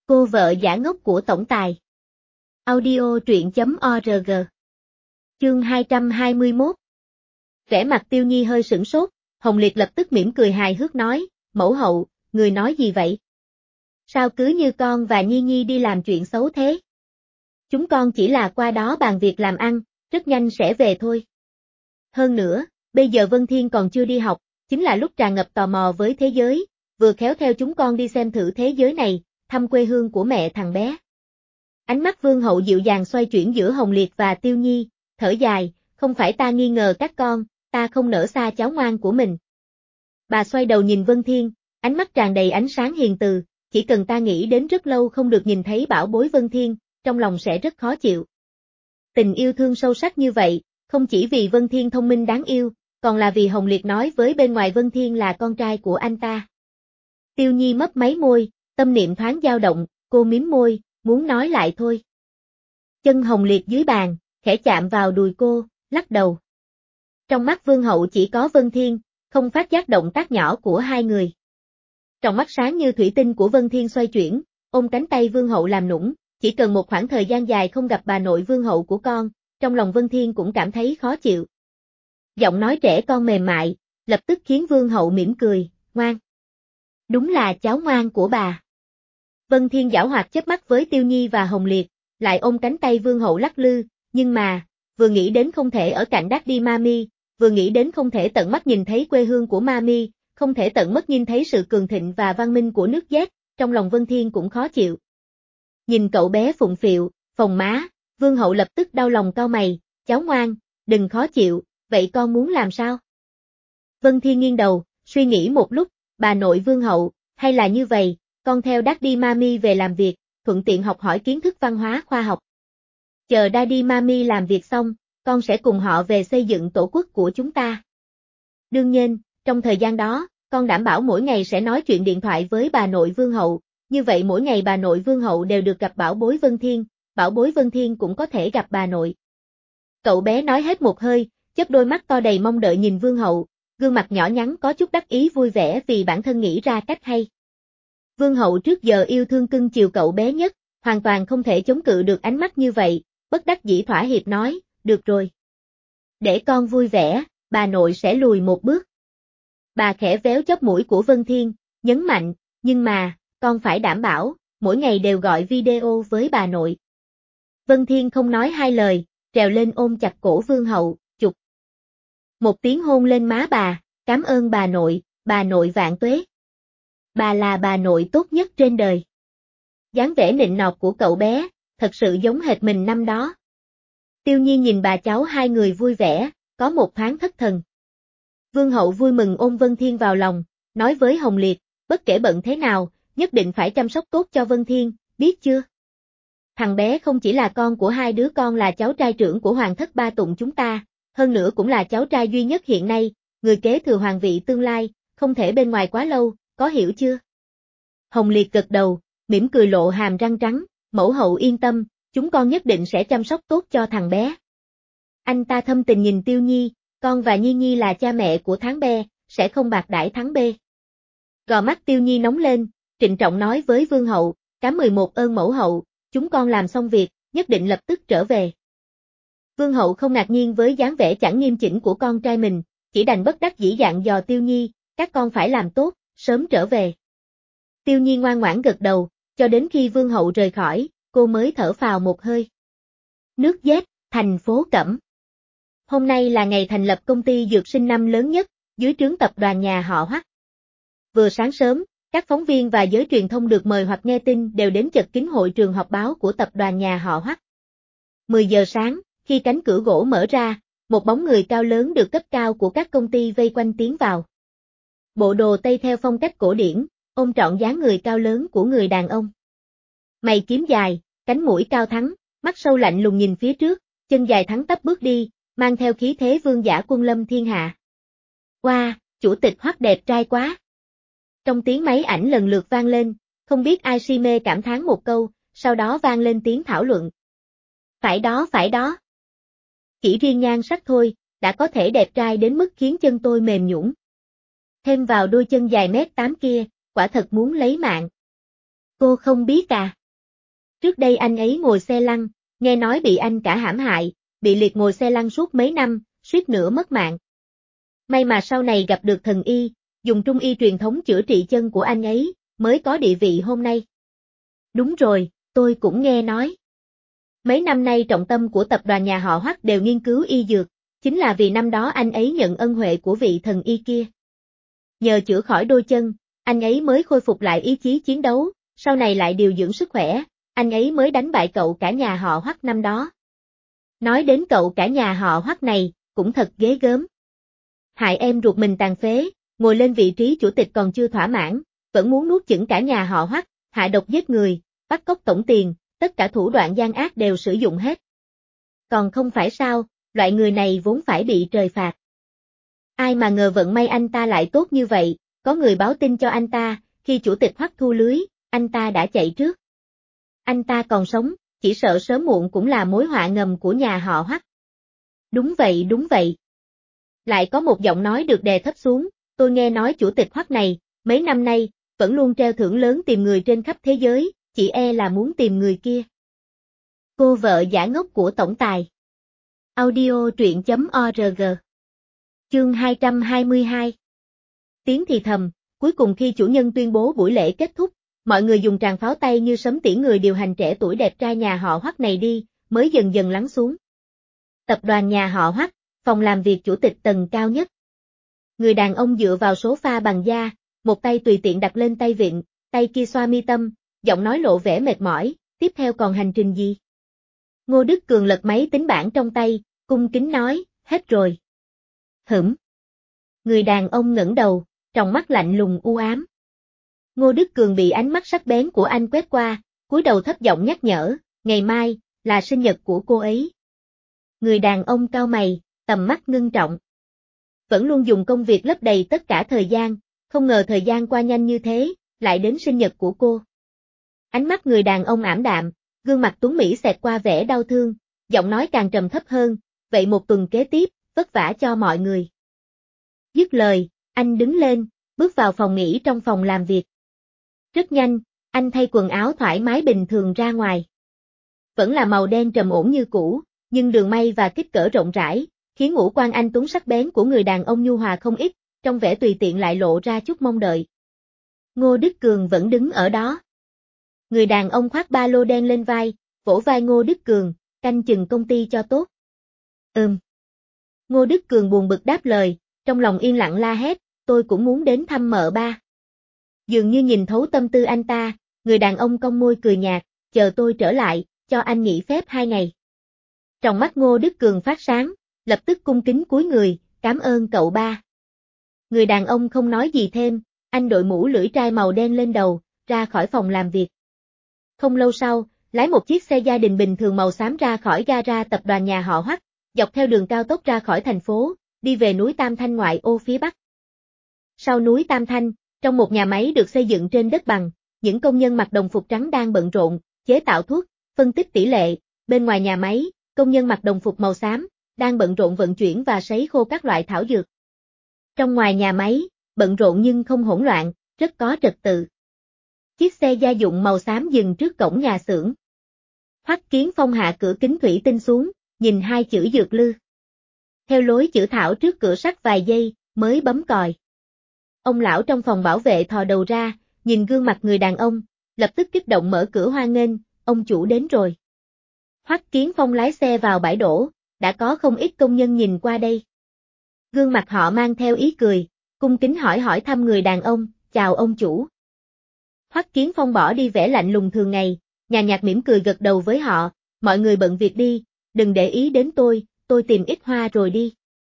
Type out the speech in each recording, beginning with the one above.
Cô vợ giả ngốc của tổng tài. Audio truyện.org. Chương 221. Vẻ mặt Tiêu Nhi hơi sửng sốt, Hồng Liệt lập tức mỉm cười hài hước nói, mẫu hậu, người nói gì vậy? Sao cứ như con và Nhi Nhi đi làm chuyện xấu thế? Chúng con chỉ là qua đó bàn việc làm ăn, rất nhanh sẽ về thôi. Hơn nữa, bây giờ Vân Thiên còn chưa đi học, chính là lúc tràn ngập tò mò với thế giới, vừa khéo theo chúng con đi xem thử thế giới này, thăm quê hương của mẹ thằng bé. Ánh mắt Vương hậu dịu dàng xoay chuyển giữa Hồng Liệt và Tiêu Nhi, thở dài, không phải ta nghi ngờ các con, ta không nỡ xa cháu ngoan của mình. Bà xoay đầu nhìn Vân Thiên, ánh mắt tràn đầy ánh sáng hiền từ, chỉ cần ta nghĩ đến rất lâu không được nhìn thấy bảo bối Vân Thiên, trong lòng sẽ rất khó chịu. Tình yêu thương sâu sắc như vậy, không chỉ vì Vân Thiên thông minh đáng yêu, còn là vì Hồng Liệt nói với bên ngoài Vân Thiên là con trai của anh ta. Tiêu Nhi mấp máy môi, tâm niệm thoáng dao động, cô mím môi, muốn nói lại thôi. Chân Hồng Liệt dưới bàn, khẽ chạm vào đùi cô, lắc đầu. Trong mắt Vương hậu chỉ có Vân Thiên, không phát giác động tác nhỏ của hai người. Trong mắt sáng như thủy tinh của Vân Thiên xoay chuyển, ôm cánh tay Vương hậu làm nũng, chỉ cần một khoảng thời gian dài không gặp bà nội Vương hậu của con, trong lòng Vân Thiên cũng cảm thấy khó chịu. Giọng nói trẻ con mềm mại, lập tức khiến Vương hậu mỉm cười, ngoan. Đúng là cháu ngoan của bà. Vân Thiên giảo hoạt chớp mắt với Tiêu Nhi và Hồng Liệt, lại ôm cánh tay Vương hậu lắc lư, nhưng mà, vừa nghĩ đến không thể ở cạnh Daddy Mami, vừa nghĩ đến không thể tận mắt nhìn thấy quê hương của Mami, không thể tận mắt nhìn thấy sự cường thịnh và văn minh của nước Z, trong lòng Vân Thiên cũng khó chịu. Nhìn cậu bé phụng phịu, phồng má, Vương hậu lập tức đau lòng cau mày, cháu ngoan, đừng khó chịu, vậy con muốn làm sao? Vân Thiên nghiêng đầu, suy nghĩ một lúc, bà nội Vương hậu, hay là như vậy, con theo Daddy Mami về làm việc, thuận tiện học hỏi kiến thức văn hóa khoa học. Chờ Daddy Mami làm việc xong, con sẽ cùng họ về xây dựng tổ quốc của chúng ta. Đương nhiên, trong thời gian đó, con đảm bảo mỗi ngày sẽ nói chuyện điện thoại với bà nội Vương hậu, như vậy mỗi ngày bà nội Vương hậu đều được gặp bảo bối Vân Thiên, bảo bối Vân Thiên cũng có thể gặp bà nội. Cậu bé nói hết một hơi, chớp đôi mắt to đầy mong đợi nhìn Vương hậu, gương mặt nhỏ nhắn có chút đắc ý vui vẻ vì bản thân nghĩ ra cách hay. Vương hậu trước giờ yêu thương cưng chiều cậu bé nhất, hoàn toàn không thể chống cự được ánh mắt như vậy, bất đắc dĩ thỏa hiệp nói, được rồi. Để con vui vẻ, bà nội sẽ lùi một bước. Bà khẽ véo chóp mũi của Vân Thiên, nhấn mạnh, nhưng mà, con phải đảm bảo, mỗi ngày đều gọi video với bà nội. Vân Thiên không nói hai lời, trèo lên ôm chặt cổ Vương hậu, chụp. Một tiếng hôn lên má bà, cảm ơn bà nội vạn tuế. Bà là bà nội tốt nhất trên đời. Dáng vẻ nịnh nọt của cậu bé, thật sự giống hệt mình năm đó. Tiêu Nhi nhìn bà cháu hai người vui vẻ, có một thoáng thất thần. Vương hậu vui mừng ôm Vân Thiên vào lòng, nói với Hồng Liệt, bất kể bận thế nào, nhất định phải chăm sóc tốt cho Vân Thiên, biết chưa? Thằng bé không chỉ là con của hai đứa con là cháu trai trưởng của Hoàng thất Ba Tụng chúng ta, hơn nữa cũng là cháu trai duy nhất hiện nay, người kế thừa hoàng vị tương lai, không thể bên ngoài quá lâu, có hiểu chưa? Hồng Liệt gật đầu, mỉm cười lộ hàm răng trắng, mẫu hậu yên tâm, chúng con nhất định sẽ chăm sóc tốt cho thằng bé. Anh ta thâm tình nhìn Tiêu Nhi, con và Nhi Nhi là cha mẹ của Tháng B, sẽ không bạc đãi Tháng B. Gò mắt Tiêu Nhi nóng lên, trịnh trọng nói với Vương hậu, cám 11 ơn mẫu hậu, chúng con làm xong việc, nhất định lập tức trở về. Vương hậu không ngạc nhiên với dáng vẻ chẳng nghiêm chỉnh của con trai mình, chỉ đành bất đắc dĩ dặn dò Tiêu Nhi, các con phải làm tốt, sớm trở về. Tiêu Nhi ngoan ngoãn gật đầu, cho đến khi Vương hậu rời khỏi, cô mới thở phào một hơi. Nước Z, thành phố Cẩm. Hôm nay là ngày thành lập công ty dược sinh năm lớn nhất, dưới trướng tập đoàn nhà họ Hoắc. Vừa sáng sớm, các phóng viên và giới truyền thông được mời hoặc nghe tin đều đến chật kín hội trường họp báo của tập đoàn nhà họ Hoắc. 10 giờ sáng, khi cánh cửa gỗ mở ra, một bóng người cao lớn được cấp cao của các công ty vây quanh tiến vào. Bộ đồ Tây theo phong cách cổ điển, ôm trọn dáng người cao lớn của người đàn ông. Mày kiếm dài, cánh mũi cao thắng, mắt sâu lạnh lùng nhìn phía trước, chân dài thẳng tắp bước đi, mang theo khí thế vương giả quân lâm thiên hạ. Wow, chủ tịch Hoắc đẹp trai quá. Trong tiếng máy ảnh lần lượt vang lên, không biết ai si mê cảm thán một câu, sau đó vang lên tiếng thảo luận. Phải đó. Chỉ riêng nhan sắc thôi, đã có thể đẹp trai đến mức khiến chân tôi mềm nhũn. Thêm vào đôi chân dài 1m8 kia, quả thật muốn lấy mạng. Cô không biết à? Trước đây anh ấy ngồi xe lăn, nghe nói bị anh cả hãm hại, bị liệt ngồi xe lăn suốt mấy năm, suýt nữa mất mạng. May mà sau này gặp được thần y, dùng trung y truyền thống chữa trị chân của anh ấy, mới có địa vị hôm nay. Đúng rồi, tôi cũng nghe nói. Mấy năm nay trọng tâm của tập đoàn nhà họ Hoắc đều nghiên cứu y dược, chính là vì năm đó anh ấy nhận ân huệ của vị thần y kia. Nhờ chữa khỏi đôi chân, anh ấy mới khôi phục lại ý chí chiến đấu, sau này lại điều dưỡng sức khỏe, anh ấy mới đánh bại cậu cả nhà họ Hoắc năm đó. Nói đến cậu cả nhà họ Hoắc này, cũng thật ghê gớm. Hại em ruột mình tàn phế, ngồi lên vị trí chủ tịch còn chưa thỏa mãn, vẫn muốn nuốt chửng cả nhà họ Hoắc, hạ độc giết người, bắt cóc tổng tiền, tất cả thủ đoạn gian ác đều sử dụng hết. Còn không phải sao, loại người này vốn phải bị trời phạt. Ai mà ngờ vận may anh ta lại tốt như vậy, có người báo tin cho anh ta, khi chủ tịch Hoắc thu lưới, anh ta đã chạy trước. Anh ta còn sống, chỉ sợ sớm muộn cũng là mối họa ngầm của nhà họ Hoắc. Đúng vậy đúng vậy. Lại có một giọng nói được đè thấp xuống, tôi nghe nói chủ tịch Hoắc này, mấy năm nay, vẫn luôn treo thưởng lớn tìm người trên khắp thế giới, chỉ e là muốn tìm người kia. Cô vợ giả ngốc của tổng tài. Audio truyện.org. Chương 222. Tiếng thì thầm, cuối cùng khi chủ nhân tuyên bố buổi lễ kết thúc, mọi người dùng tràng pháo tay như sấm tiễn người điều hành trẻ tuổi đẹp trai nhà họ Hoắc này đi, mới dần dần lắng xuống. Tập đoàn nhà họ Hoắc, phòng làm việc chủ tịch tầng cao nhất. Người đàn ông dựa vào sofa bằng da, một tay tùy tiện đặt lên tay vịn, tay kia xoa mi tâm, giọng nói lộ vẻ mệt mỏi, tiếp theo còn hành trình gì? Ngô Đức Cường lật máy tính bảng trong tay, cung kính nói, hết rồi. Hửm. Người đàn ông ngẩng đầu, tròng mắt lạnh lùng u ám. Ngô Đức Cường bị ánh mắt sắc bén của anh quét qua, cúi đầu thấp giọng nhắc nhở, ngày mai, là sinh nhật của cô ấy. Người đàn ông cau mày, tầm mắt ngưng trọng. Vẫn luôn dùng công việc lấp đầy tất cả thời gian, không ngờ thời gian qua nhanh như thế, lại đến sinh nhật của cô. Ánh mắt người đàn ông ảm đạm, gương mặt tuấn mỹ xẹt qua vẻ đau thương, giọng nói càng trầm thấp hơn, vậy một tuần kế tiếp, vất vả cho mọi người. Dứt lời, anh đứng lên, bước vào phòng nghỉ trong phòng làm việc. Rất nhanh, anh thay quần áo thoải mái bình thường ra ngoài. Vẫn là màu đen trầm ổn như cũ, nhưng đường may và kích cỡ rộng rãi, khiến ngũ quan anh tuấn sắc bén của người đàn ông nhu hòa không ít, trong vẻ tùy tiện lại lộ ra chút mong đợi. Ngô Đức Cường vẫn đứng ở đó. Người đàn ông khoác ba lô đen lên vai, vỗ vai Ngô Đức Cường, canh chừng công ty cho tốt. Ngô Đức Cường buồn bực đáp lời, trong lòng yên lặng la hét, tôi cũng muốn đến thăm mợ ba. Dường như nhìn thấu tâm tư anh ta, người đàn ông cong môi cười nhạt, chờ tôi trở lại, cho anh nghỉ phép 2 ngày. Trong mắt Ngô Đức Cường phát sáng, lập tức cung kính cúi người, cảm ơn cậu ba. Người đàn ông không nói gì thêm, anh đội mũ lưỡi trai màu đen lên đầu, ra khỏi phòng làm việc. Không lâu sau, lái một chiếc xe gia đình bình thường màu xám ra khỏi gara tập đoàn nhà họ Hoắc, dọc theo đường cao tốc ra khỏi thành phố, đi về núi Tam Thanh ngoại ô phía bắc. Sau núi Tam Thanh, trong một nhà máy được xây dựng trên đất bằng, những công nhân mặc đồng phục trắng đang bận rộn, chế tạo thuốc, phân tích tỷ lệ, bên ngoài nhà máy, công nhân mặc đồng phục màu xám, đang bận rộn vận chuyển và sấy khô các loại thảo dược. Trong ngoài nhà máy, bận rộn nhưng không hỗn loạn, rất có trật tự. Chiếc xe gia dụng màu xám dừng trước cổng nhà xưởng. Hoắc Kiến Phong hạ cửa kính thủy tinh xuống, nhìn 2 chữ dược lư. Theo lối chữ thảo trước cửa sắt vài giây, mới bấm còi. Ông lão trong phòng bảo vệ thò đầu ra, nhìn gương mặt người đàn ông, lập tức kích động mở cửa hoan nghênh, ông chủ đến rồi. Hoắc Kiến Phong lái xe vào bãi đổ, đã có không ít công nhân nhìn qua đây. Gương mặt họ mang theo ý cười, cung kính hỏi thăm người đàn ông, chào ông chủ. Hoắc Kiến Phong bỏ đi vẻ lạnh lùng thường ngày, nhàn nhạt mỉm cười gật đầu với họ, mọi người bận việc đi, đừng để ý đến tôi tìm ít hoa rồi đi.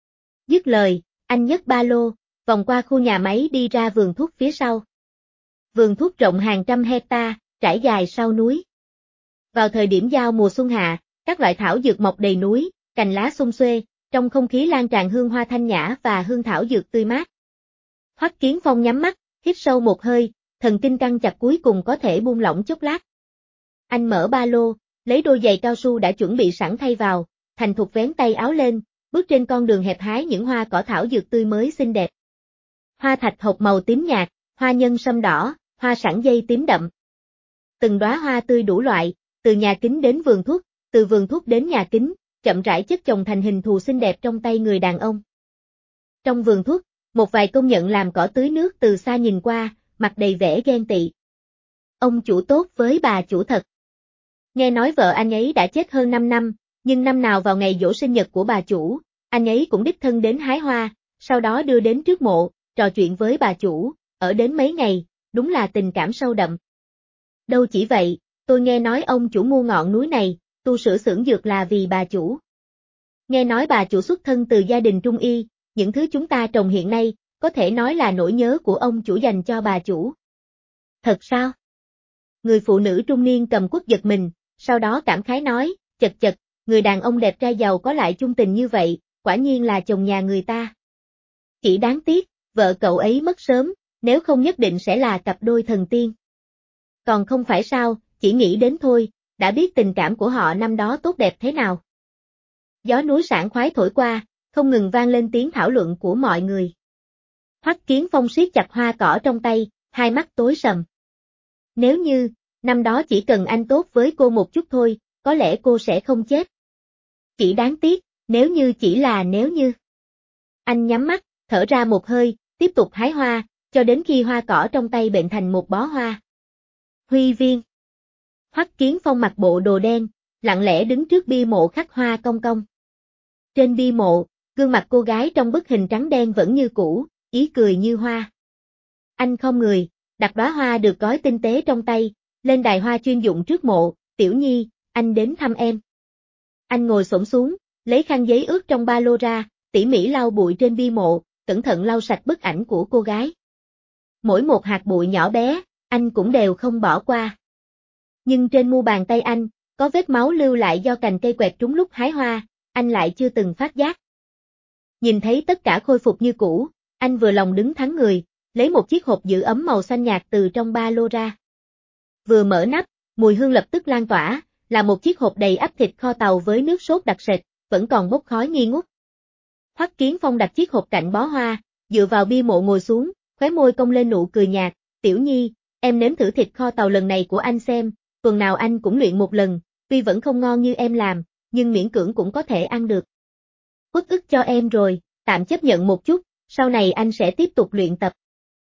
Dứt lời, anh nhấc ba lô, vòng qua khu nhà máy đi ra vườn thuốc phía sau. Vườn thuốc rộng hàng trăm hecta, trải dài sau núi. Vào thời điểm giao mùa xuân hạ, các loại thảo dược mọc đầy núi, cành lá xum xuê, trong không khí lan tràn hương hoa thanh nhã và hương thảo dược tươi mát. Hoắc Kiến Phong nhắm mắt, hít sâu một hơi, thần kinh căng chặt cuối cùng có thể buông lỏng chốc lát. Anh mở ba lô, lấy đôi giày cao su đã chuẩn bị sẵn thay vào, thành thục vén tay áo lên, bước trên con đường hẹp hái những hoa cỏ thảo dược tươi mới xinh đẹp. Hoa thạch hộc màu tím nhạt, hoa nhân sâm đỏ, hoa sẵn dây tím đậm. Từng đóa hoa tươi đủ loại, từ nhà kính đến vườn thuốc, từ vườn thuốc đến nhà kính, chậm rãi chất chồng thành hình thù xinh đẹp trong tay người đàn ông. Trong vườn thuốc, một vài công nhận làm cỏ tưới nước từ xa nhìn qua, mặt đầy vẻ ghen tị. Ông chủ tốt với bà chủ thật. Nghe nói vợ anh ấy đã chết hơn 5 năm, nhưng năm nào vào ngày giỗ sinh nhật của bà chủ, anh ấy cũng đích thân đến hái hoa, sau đó đưa đến trước mộ, trò chuyện với bà chủ, ở đến mấy ngày, đúng là tình cảm sâu đậm. Đâu chỉ vậy, tôi nghe nói ông chủ mua ngọn núi này, tu sửa xưởng dược là vì bà chủ. Nghe nói bà chủ xuất thân từ gia đình trung y, những thứ chúng ta trồng hiện nay, có thể nói là nỗi nhớ của ông chủ dành cho bà chủ. Thật sao? Người phụ nữ trung niên cầm quất giật mình, sau đó cảm khái nói, chật chật, người đàn ông đẹp trai giàu có lại chung tình như vậy, quả nhiên là chồng nhà người ta. Chỉ đáng tiếc, vợ cậu ấy mất sớm, nếu không nhất định sẽ là cặp đôi thần tiên. Còn không phải sao, chỉ nghĩ đến thôi, đã biết tình cảm của họ năm đó tốt đẹp thế nào. Gió núi sảng khoái thổi qua, không ngừng vang lên tiếng thảo luận của mọi người. Hoắc Kiến Phong siết chặt hoa cỏ trong tay, hai mắt tối sầm. Nếu như, năm đó chỉ cần anh tốt với cô một chút thôi, có lẽ cô sẽ không chết. Chỉ đáng tiếc, nếu như chỉ là nếu như. Anh nhắm mắt, thở ra một hơi, tiếp tục hái hoa, cho đến khi hoa cỏ trong tay bệnh thành một bó hoa. Huy viên. Hoắc Kiến Phong mặc bộ đồ đen, lặng lẽ đứng trước bia mộ khắc hoa cong cong. Trên bia mộ, gương mặt cô gái trong bức hình trắng đen vẫn như cũ, ý cười như hoa. Anh không người, đặt đóa hoa được gói tinh tế trong tay, lên đài hoa chuyên dụng trước mộ, Tiểu Nhi, anh đến thăm em. Anh ngồi xổm xuống, lấy khăn giấy ướt trong ba lô ra, tỉ mỉ lau bụi trên bia mộ, cẩn thận lau sạch bức ảnh của cô gái. Mỗi một hạt bụi nhỏ bé, anh cũng đều không bỏ qua. Nhưng trên mu bàn tay anh, có vết máu lưu lại do cành cây quẹt trúng lúc hái hoa, anh lại chưa từng phát giác. Nhìn thấy tất cả khôi phục như cũ, anh vừa lòng đứng thắng người, lấy một chiếc hộp giữ ấm màu xanh nhạt từ trong ba lô ra. Vừa mở nắp, mùi hương lập tức lan tỏa, là một chiếc hộp đầy ắp thịt kho tàu với nước sốt đặc sệt, vẫn còn bốc khói nghi ngút. Hoắc Kiến Phong đặt chiếc hộp cạnh bó hoa, dựa vào bia mộ ngồi xuống, khóe môi cong lên nụ cười nhạt, Tiểu Nhi, em nếm thử thịt kho tàu lần này của anh xem, tuần nào anh cũng luyện một lần, tuy vẫn không ngon như em làm, nhưng miễn cưỡng cũng có thể ăn được. Uất ức cho em rồi, tạm chấp nhận một chút, sau này anh sẽ tiếp tục luyện tập.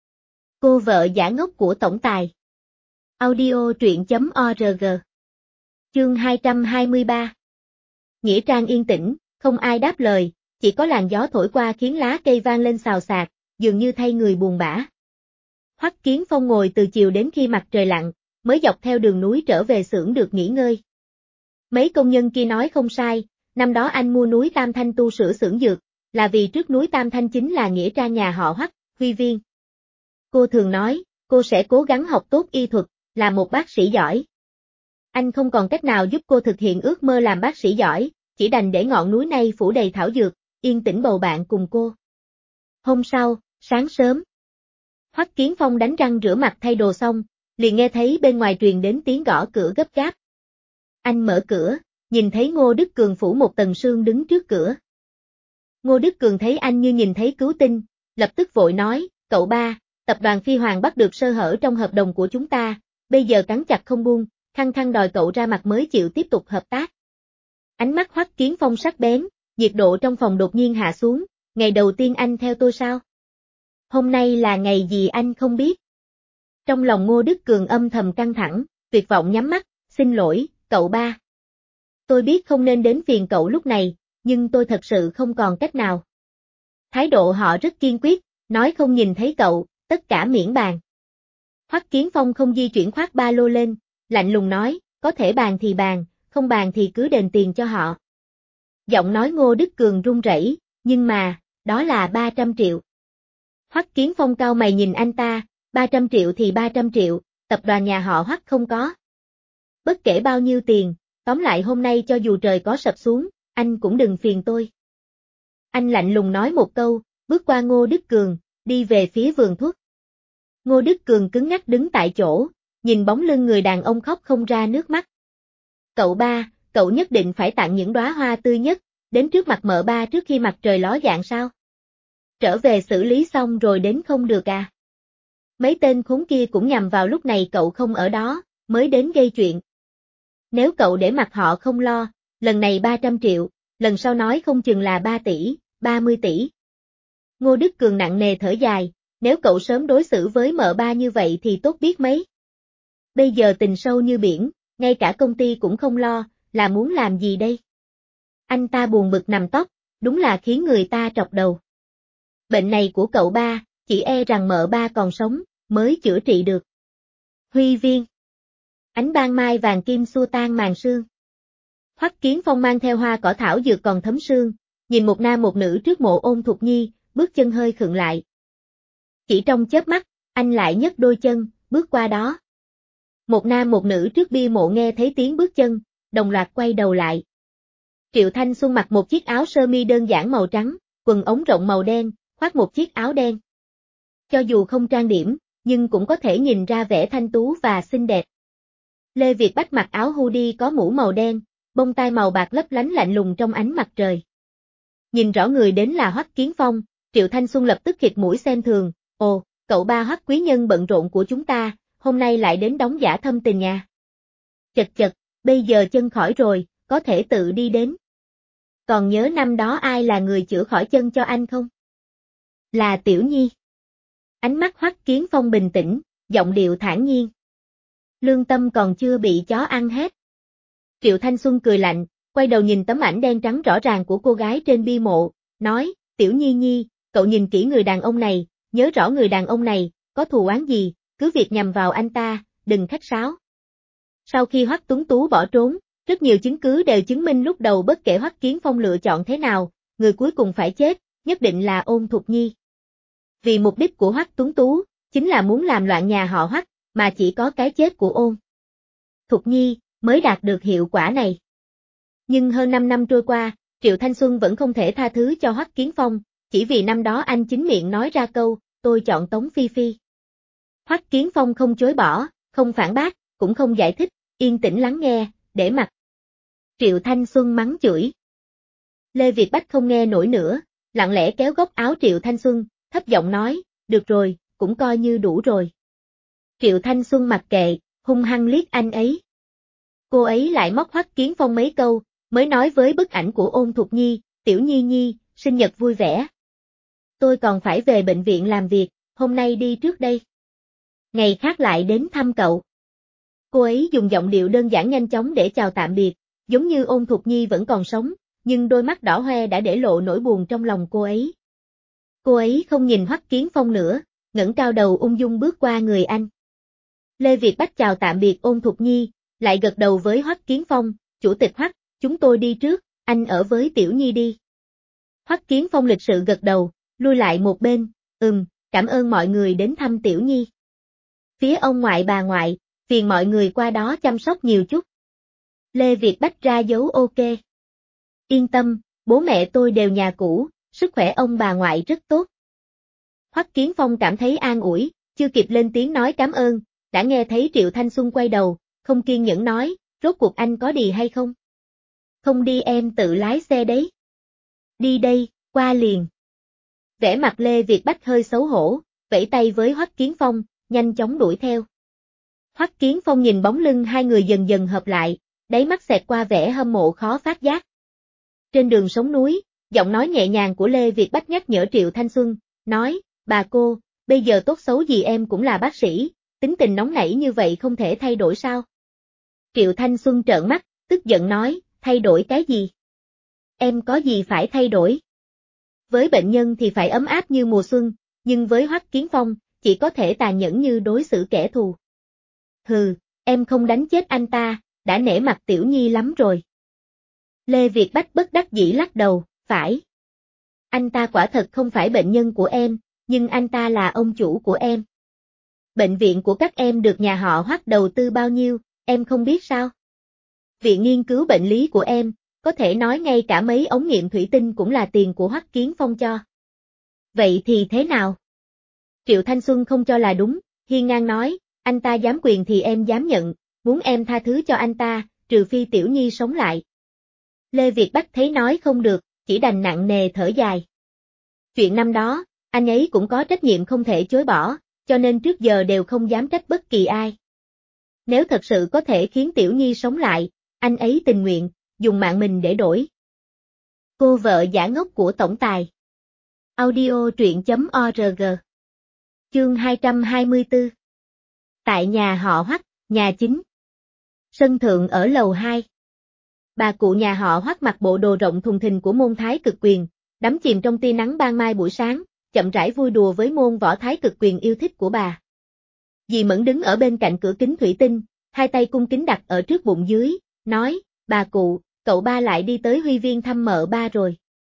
Cô vợ giả ngốc của tổng tài. Audio truyện.org. Chương 223. Nghĩa trang yên tĩnh, không ai đáp lời, chỉ có làn gió thổi qua khiến lá cây vang lên xào xạc, dường như thay người buồn bã. Hoắc Kiến Phong ngồi từ chiều đến khi mặt trời lặn, mới dọc theo đường núi trở về xưởng được nghỉ ngơi. Mấy công nhân kia nói không sai, năm đó anh mua núi Tam Thanh tu sửa xưởng dược, là vì trước núi Tam Thanh chính là nghĩa trang nhà họ Hoắc, Huy Viên. Cô thường nói, cô sẽ cố gắng học tốt y thuật, là một bác sĩ giỏi. Anh không còn cách nào giúp cô thực hiện ước mơ làm bác sĩ giỏi, chỉ đành để ngọn núi này phủ đầy thảo dược, yên tĩnh bầu bạn cùng cô. Hôm sau, sáng sớm, Hoắc Kiến Phong đánh răng rửa mặt thay đồ xong, liền nghe thấy bên ngoài truyền đến tiếng gõ cửa gấp gáp. Anh mở cửa, nhìn thấy Ngô Đức Cường phủ một tầng sương đứng trước cửa. Ngô Đức Cường thấy anh như nhìn thấy cứu tinh, lập tức vội nói, cậu ba, tập đoàn Phi Hoàng bắt được sơ hở trong hợp đồng của chúng ta, bây giờ cắn chặt không buông, khăng khăng đòi cậu ra mặt mới chịu tiếp tục hợp tác. Ánh mắt Hoắc Kiến Phong sắc bén, nhiệt độ trong phòng đột nhiên hạ xuống, ngày đầu tiên anh theo tôi sao? Hôm nay là ngày gì anh không biết? Trong lòng Ngô Đức Cường âm thầm căng thẳng, tuyệt vọng nhắm mắt, xin lỗi, cậu ba. Tôi biết không nên đến phiền cậu lúc này, nhưng tôi thật sự không còn cách nào. Thái độ họ rất kiên quyết, nói không nhìn thấy cậu, tất cả miễn bàn. Hoắc Kiến Phong không di chuyển khoác ba lô lên, lạnh lùng nói, có thể bàn thì bàn, không bàn thì cứ đền tiền cho họ. Giọng nói Ngô Đức Cường run rẩy, nhưng mà, đó là 300 triệu. Hoắc Kiến Phong cau mày nhìn anh ta, 300 triệu thì 300 triệu, tập đoàn nhà họ Hoắc không có. Bất kể bao nhiêu tiền, tóm lại hôm nay cho dù trời có sập xuống, anh cũng đừng phiền tôi. Anh lạnh lùng nói một câu, bước qua Ngô Đức Cường, đi về phía vườn thuốc. Ngô Đức Cường cứng ngắc đứng tại chỗ, nhìn bóng lưng người đàn ông khóc không ra nước mắt. Cậu ba, cậu nhất định phải tặng những đóa hoa tươi nhất, đến trước mặt mợ ba trước khi mặt trời ló dạng sao? Trở về xử lý xong rồi đến không được à? Mấy tên khốn kia cũng nhằm vào lúc này cậu không ở đó, mới đến gây chuyện. Nếu cậu để mặc họ không lo, lần này 300 triệu, lần sau nói không chừng là 3 tỷ, 30 tỷ. Ngô Đức Cường nặng nề thở dài, nếu cậu sớm đối xử với mợ ba như vậy thì tốt biết mấy. Bây giờ tình sâu như biển, ngay cả công ty cũng không lo, là muốn làm gì đây? Anh ta buồn bực nằm tóc, đúng là khiến người ta trọc đầu. Bệnh này của cậu ba, chỉ e rằng mợ ba còn sống, mới chữa trị được. Huy viên. Ánh ban mai vàng kim xua tan màn sương. Hoắc Kiến Phong mang theo hoa cỏ thảo dược còn thấm sương, nhìn một nam một nữ trước mộ Ôn Thục Nhi, bước chân hơi khựng lại. Chỉ trong chớp mắt, anh lại nhấc đôi chân, bước qua đó. Một nam một nữ trước bia mộ nghe thấy tiếng bước chân, đồng loạt quay đầu lại. Triệu Thanh Xuân mặc một chiếc áo sơ mi đơn giản màu trắng, quần ống rộng màu đen, khoác một chiếc áo đen. Cho dù không trang điểm, nhưng cũng có thể nhìn ra vẻ thanh tú và xinh đẹp. Lê Việt Bách mặc áo hoodie có mũ màu đen, bông tai màu bạc lấp lánh lạnh lùng trong ánh mặt trời. Nhìn rõ người đến là Hoắc Kiến Phong, Triệu Thanh Xuân lập tức khịt mũi xem thường, ồ, cậu ba Hoắc quý nhân bận rộn của chúng ta, hôm nay lại đến đóng giả thâm tình nhà. Chật chật, bây giờ chân khỏi rồi, có thể tự đi đến. Còn nhớ năm đó ai là người chữa khỏi chân cho anh không? Là Tiểu Nhi. Ánh mắt Hoắc Kiến Phong bình tĩnh, giọng điệu thản nhiên. Lương tâm còn chưa bị chó ăn hết. Triệu Thanh Xuân cười lạnh, quay đầu nhìn tấm ảnh đen trắng rõ ràng của cô gái trên bia mộ, nói, Tiểu Nhi Nhi, cậu nhìn kỹ người đàn ông này, nhớ rõ người đàn ông này, có thù oán gì, cứ việc nhằm vào anh ta, đừng khách sáo. Sau khi Hoắc Tuấn Tú bỏ trốn, rất nhiều chứng cứ đều chứng minh lúc đầu bất kể Hoắc Kiến Phong lựa chọn thế nào, người cuối cùng phải chết, nhất định là Ôn Thục Nhi. Vì mục đích của Hoắc Tuấn Tú, chính là muốn làm loạn nhà họ Hoắc, mà chỉ có cái chết của Ôn Thục Nhi, mới đạt được hiệu quả này. Nhưng hơn 5 năm trôi qua, Triệu Thanh Xuân vẫn không thể tha thứ cho Hoắc Kiến Phong, chỉ vì năm đó anh chính miệng nói ra câu, tôi chọn Tống Phi Phi. Hoắc Kiến Phong không chối bỏ, không phản bác, cũng không giải thích, yên tĩnh lắng nghe, để mặc. Triệu Thanh Xuân mắng chửi. Lê Việt Bách không nghe nổi nữa, lặng lẽ kéo góc áo Triệu Thanh Xuân, thấp giọng nói, được rồi, cũng coi như đủ rồi. Triệu Thanh Xuân mặc kệ, hung hăng liếc anh ấy. Cô ấy lại móc Hoắc Kiến Phong mấy câu, mới nói với bức ảnh của Ôn Thục Nhi, Tiểu Nhi Nhi, sinh nhật vui vẻ. Tôi còn phải về bệnh viện làm việc, hôm nay đi trước đây. Ngày khác lại đến thăm cậu. Cô ấy dùng giọng điệu đơn giản nhanh chóng để chào tạm biệt, giống như Ôn Thục Nhi vẫn còn sống, nhưng đôi mắt đỏ hoe đã để lộ nỗi buồn trong lòng cô ấy. Cô ấy không nhìn Hoắc Kiến Phong nữa, ngẩng cao đầu ung dung bước qua người anh. Lê Việt Bách chào tạm biệt Ôn Thục Nhi, lại gật đầu với Hoắc Kiến Phong, Chủ tịch Hoắc, chúng tôi đi trước, anh ở với Tiểu Nhi đi. Hoắc Kiến Phong lịch sự gật đầu, lui lại một bên, cảm ơn mọi người đến thăm Tiểu Nhi. Phía ông ngoại bà ngoại, phiền mọi người qua đó chăm sóc nhiều chút. Lê Việt Bách ra dấu ok. Yên tâm, bố mẹ tôi đều nhà cũ, sức khỏe ông bà ngoại rất tốt. Hoắc Kiến Phong cảm thấy an ủi, chưa kịp lên tiếng nói cảm ơn, đã nghe thấy Triệu Thanh Xuân quay đầu, không kiên nhẫn nói, rốt cuộc anh có đi hay không? Không đi em tự lái xe đấy. Đi đây, qua liền. Vẻ mặt Lê Việt Bách hơi xấu hổ, vẫy tay với Hoắc Kiến Phong, nhanh chóng đuổi theo. Hoắc Kiến Phong nhìn bóng lưng hai người dần dần hợp lại, đáy mắt xẹt qua vẻ hâm mộ khó phát giác. Trên đường sống núi, giọng nói nhẹ nhàng của Lê Việt Bách nhắc nhở Triệu Thanh Xuân, nói, bà cô, bây giờ tốt xấu gì em cũng là bác sĩ, tính tình nóng nảy như vậy không thể thay đổi sao? Triệu Thanh Xuân trợn mắt, tức giận nói, thay đổi cái gì? Em có gì phải thay đổi? Với bệnh nhân thì phải ấm áp như mùa xuân, nhưng với Hoắc Kiến Phong, chỉ có thể tàn nhẫn như đối xử kẻ thù. Hừ, em không đánh chết anh ta, đã nể mặt Tiểu Nhi lắm rồi. Lê Việt Bách bất đắc dĩ lắc đầu, phải. Anh ta quả thật không phải bệnh nhân của em, nhưng anh ta là ông chủ của em. Bệnh viện của các em được nhà họ Hoắc đầu tư bao nhiêu, em không biết sao? Viện nghiên cứu bệnh lý của em, có thể nói ngay cả mấy ống nghiệm thủy tinh cũng là tiền của Hoắc Kiến Phong cho. Vậy thì thế nào? Triệu Thanh Xuân không cho là đúng, hiên ngang nói, anh ta dám quyền thì em dám nhận, muốn em tha thứ cho anh ta, trừ phi Tiểu Nhi sống lại. Lê Việt Bách thấy nói không được, chỉ đành nặng nề thở dài. Chuyện năm đó, anh ấy cũng có trách nhiệm không thể chối bỏ, cho nên trước giờ đều không dám trách bất kỳ ai. Nếu thật sự có thể khiến Tiểu Nhi sống lại, anh ấy tình nguyện, dùng mạng mình để đổi. Cô vợ giả ngốc của tổng tài. Audio truyện.org. Chương 224. Tại nhà họ Hoắc, nhà chính. Sân thượng ở lầu 2. Bà cụ nhà họ Hoắc mặc bộ đồ rộng thùng thình của môn Thái Cực Quyền, đắm chìm trong tia nắng ban mai buổi sáng, chậm rãi vui đùa với môn võ Thái Cực Quyền yêu thích của bà. Dì Mẫn đứng ở bên cạnh cửa kính thủy tinh, hai tay cung kính đặt ở trước bụng dưới, nói, bà cụ, cậu ba lại đi tới Huy Viên thăm mợ ba rồi.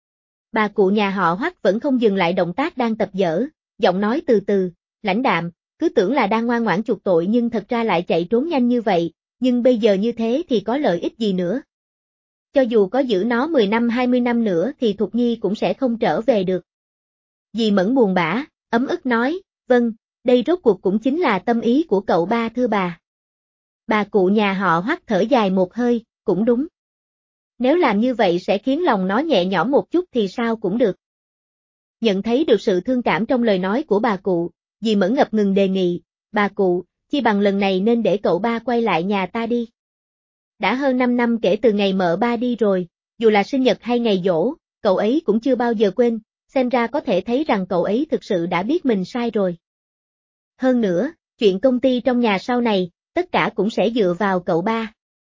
Bà cụ nhà họ Hoắc vẫn không dừng lại động tác đang tập dở, giọng nói từ từ, lãnh đạm, cứ tưởng là đang ngoan ngoãn chuộc tội nhưng thật ra lại chạy trốn nhanh như vậy, nhưng bây giờ như thế thì có lợi ích gì nữa. Cho dù có giữ nó 10 năm 20 năm nữa thì Thục Nhi cũng sẽ không trở về được. Dì Mẫn buồn bã, ấm ức nói, vâng, đây rốt cuộc cũng chính là tâm ý của cậu ba thưa bà. Bà cụ nhà họ Hoắc thở dài một hơi, cũng đúng. Nếu làm như vậy sẽ khiến lòng nó nhẹ nhõm một chút thì sao cũng được. Nhận thấy được sự thương cảm trong lời nói của bà cụ, dì Mẫn ngập ngừng đề nghị, bà cụ, chi bằng lần này nên để cậu ba quay lại nhà ta đi. Đã hơn 5 năm kể từ ngày mợ ba đi rồi, dù là sinh nhật hay ngày giỗ, cậu ấy cũng chưa bao giờ quên, xem ra có thể thấy rằng cậu ấy thực sự đã biết mình sai rồi. Hơn nữa, chuyện công ty trong nhà sau này, tất cả cũng sẽ dựa vào cậu ba.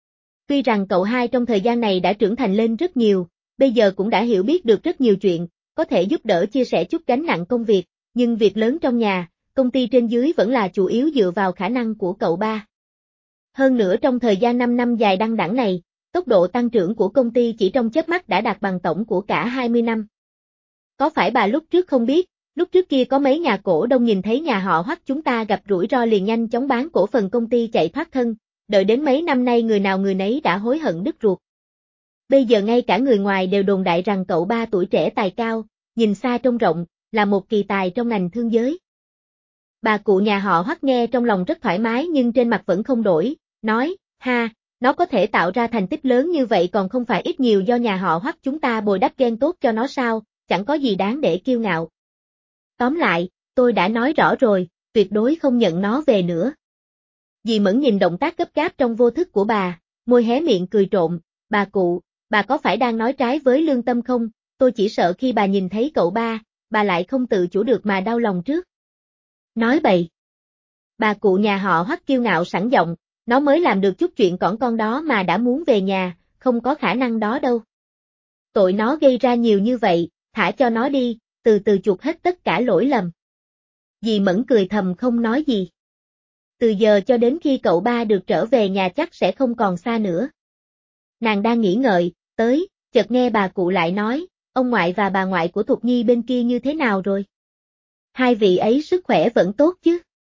Tuy rằng cậu hai trong thời gian này đã trưởng thành lên rất nhiều, bây giờ cũng đã hiểu biết được rất nhiều chuyện, có thể giúp đỡ chia sẻ chút gánh nặng công việc, nhưng việc lớn trong nhà, công ty trên dưới vẫn là chủ yếu dựa vào khả năng của cậu ba. Hơn nữa trong thời gian 5 năm dài đăng đẵng này, tốc độ tăng trưởng của công ty chỉ trong chớp mắt đã đạt bằng tổng của cả 20 năm. Có phải bà lúc trước không biết, lúc trước kia có mấy nhà cổ đông nhìn thấy nhà họ Hoắc chúng ta gặp rủi ro liền nhanh chóng bán cổ phần công ty chạy thoát thân, đợi đến mấy năm nay người nào người nấy đã hối hận đứt ruột. Bây giờ ngay cả người ngoài đều đồn đại rằng cậu ba tuổi trẻ tài cao, nhìn xa trông rộng, là một kỳ tài trong ngành thương giới. Bà cụ nhà họ Hoắc nghe trong lòng rất thoải mái nhưng trên mặt vẫn không đổi, nói, ha, nó có thể tạo ra thành tích lớn như vậy còn không phải ít nhiều do nhà họ Hoắc chúng ta bồi đắp gen tốt cho nó sao, chẳng có gì đáng để kiêu ngạo. Tóm lại, tôi đã nói rõ rồi, tuyệt đối không nhận nó về nữa. Dì Mẫn nhìn động tác gấp gáp trong vô thức của bà, môi hé miệng cười trộm, bà cụ, bà có phải đang nói trái với lương tâm không, tôi chỉ sợ khi bà nhìn thấy cậu ba, bà lại không tự chủ được mà đau lòng trước. Nói bậy. Bà cụ nhà họ Hoắc kiêu ngạo sẵn giọng, nó mới làm được chút chuyện cỏn con đó mà đã muốn về nhà, không có khả năng đó đâu. Tội nó gây ra nhiều như vậy, thả cho nó đi, từ từ chuộc hết tất cả lỗi lầm. Dì Mẫn cười thầm không nói gì. Từ giờ cho đến khi cậu ba được trở về nhà chắc sẽ không còn xa nữa. Nàng đang nghĩ ngợi, chợt nghe bà cụ lại nói, ông ngoại và bà ngoại của Thục Nhi bên kia như thế nào rồi? Hai vị ấy sức khỏe vẫn tốt chứ?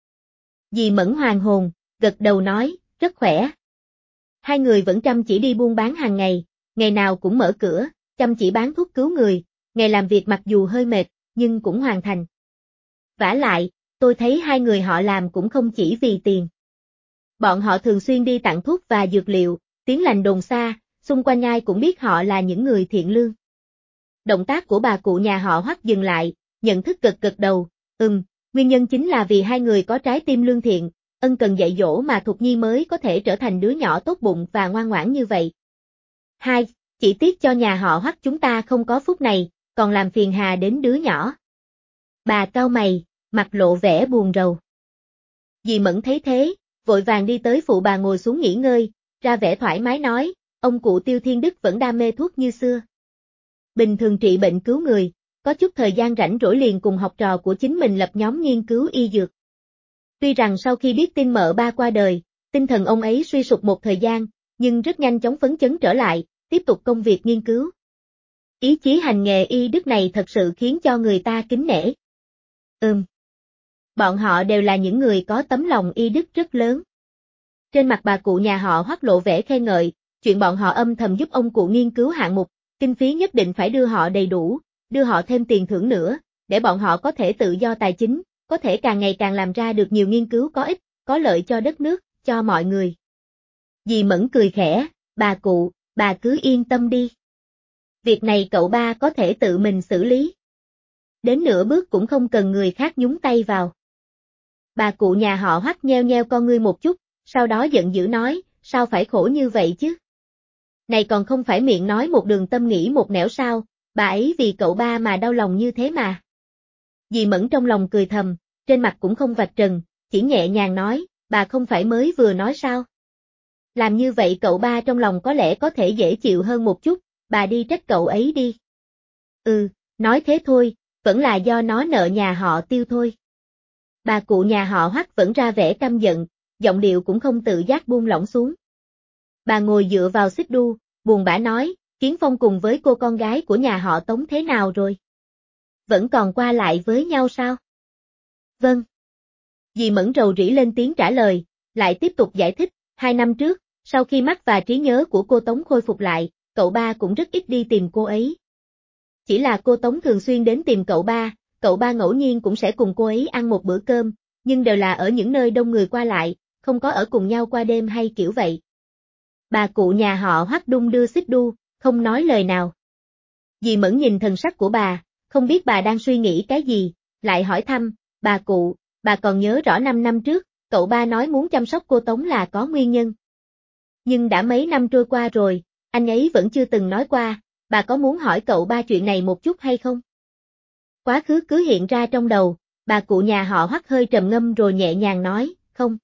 Dì Mẫn hoàn hồn, gật đầu nói, rất khỏe. Hai người vẫn chăm chỉ đi buôn bán hàng ngày, ngày nào cũng mở cửa, chăm chỉ bán thuốc cứu người, ngày làm việc mặc dù hơi mệt, nhưng cũng hoàn thành. Vả lại, tôi thấy hai người họ làm cũng không chỉ vì tiền. Bọn họ thường xuyên đi tặng thuốc và dược liệu, tiếng lành đồn xa, xung quanh ai cũng biết họ là những người thiện lương. Động tác của bà cụ nhà họ Hoắc dừng lại, nhận thức gật gật đầu, nguyên nhân chính là vì hai người có trái tim lương thiện, ân cần dạy dỗ mà Thục Nhi mới có thể trở thành đứa nhỏ tốt bụng và ngoan ngoãn như vậy. Hai, chỉ tiếc cho nhà họ Hoắc chúng ta không có phúc này, còn làm phiền hà đến đứa nhỏ. Bà cau mày, mặt lộ vẻ buồn rầu. Dì Mẫn thấy thế, vội vàng đi tới phụ bà ngồi xuống nghỉ ngơi, ra vẻ thoải mái nói, ông cụ Tiêu Thiên Đức vẫn đam mê thuốc như xưa. Bình thường trị bệnh cứu người, có chút thời gian rảnh rỗi liền cùng học trò của chính mình lập nhóm nghiên cứu y dược. Tuy rằng sau khi biết tin mợ ba qua đời, tinh thần ông ấy suy sụp một thời gian, nhưng rất nhanh chóng phấn chấn trở lại, tiếp tục công việc nghiên cứu. Ý chí hành nghề y đức này thật sự khiến cho người ta kính nể. Bọn họ đều là những người có tấm lòng y đức rất lớn. Trên mặt bà cụ nhà họ Hoắc lộ vẻ khen ngợi, chuyện bọn họ âm thầm giúp ông cụ nghiên cứu hạng mục, kinh phí nhất định phải đưa họ đầy đủ, đưa họ thêm tiền thưởng nữa, để bọn họ có thể tự do tài chính, có thể càng ngày càng làm ra được nhiều nghiên cứu có ích, có lợi cho đất nước, cho mọi người. Dì Mẫn cười khẽ, bà cụ, bà cứ yên tâm đi. Việc này cậu ba có thể tự mình xử lý. Đến nửa bước cũng không cần người khác nhúng tay vào. Bà cụ nhà họ Hoắc nheo nheo con ngươi một chút, sau đó giận dữ nói, sao phải khổ như vậy chứ? Này còn không phải miệng nói một đường tâm nghĩ một nẻo sao, bà ấy vì cậu ba mà đau lòng như thế mà. Dì Mẫn trong lòng cười thầm, trên mặt cũng không vạch trần, chỉ nhẹ nhàng nói, bà không phải mới vừa nói sao. Làm như vậy cậu ba trong lòng có lẽ có thể dễ chịu hơn một chút, bà đi trách cậu ấy đi. Nói thế thôi, vẫn là do nó nợ nhà họ Tiêu thôi. Bà cụ nhà họ Hoắc vẫn ra vẻ căm giận, giọng điệu cũng không tự giác buông lỏng xuống. Bà ngồi dựa vào xích đu, buồn bã nói, Kiến Phong cùng với cô con gái của nhà họ Tống thế nào rồi? Vẫn còn qua lại với nhau sao? Vâng. Dì Mẫn rầu rĩ lên tiếng trả lời, lại tiếp tục giải thích, 2 năm trước, sau khi mắt và trí nhớ của cô Tống khôi phục lại, cậu ba cũng rất ít đi tìm cô ấy. Chỉ là cô Tống thường xuyên đến tìm cậu ba ngẫu nhiên cũng sẽ cùng cô ấy ăn một bữa cơm, nhưng đều là ở những nơi đông người qua lại, không có ở cùng nhau qua đêm hay kiểu vậy. Bà cụ nhà họ Hoắc đung đưa xích đu, không nói lời nào. Dì Mẫn nhìn thần sắc của bà, không biết bà đang suy nghĩ cái gì, lại hỏi thăm, bà cụ, bà còn nhớ rõ 5 năm trước, cậu ba nói muốn chăm sóc cô Tống là có nguyên nhân. Nhưng đã mấy năm trôi qua rồi, anh ấy vẫn chưa từng nói qua, bà có muốn hỏi cậu ba chuyện này một chút hay không? Quá khứ cứ hiện ra trong đầu, bà cụ nhà họ Hoắc hơi trầm ngâm rồi nhẹ nhàng nói, không.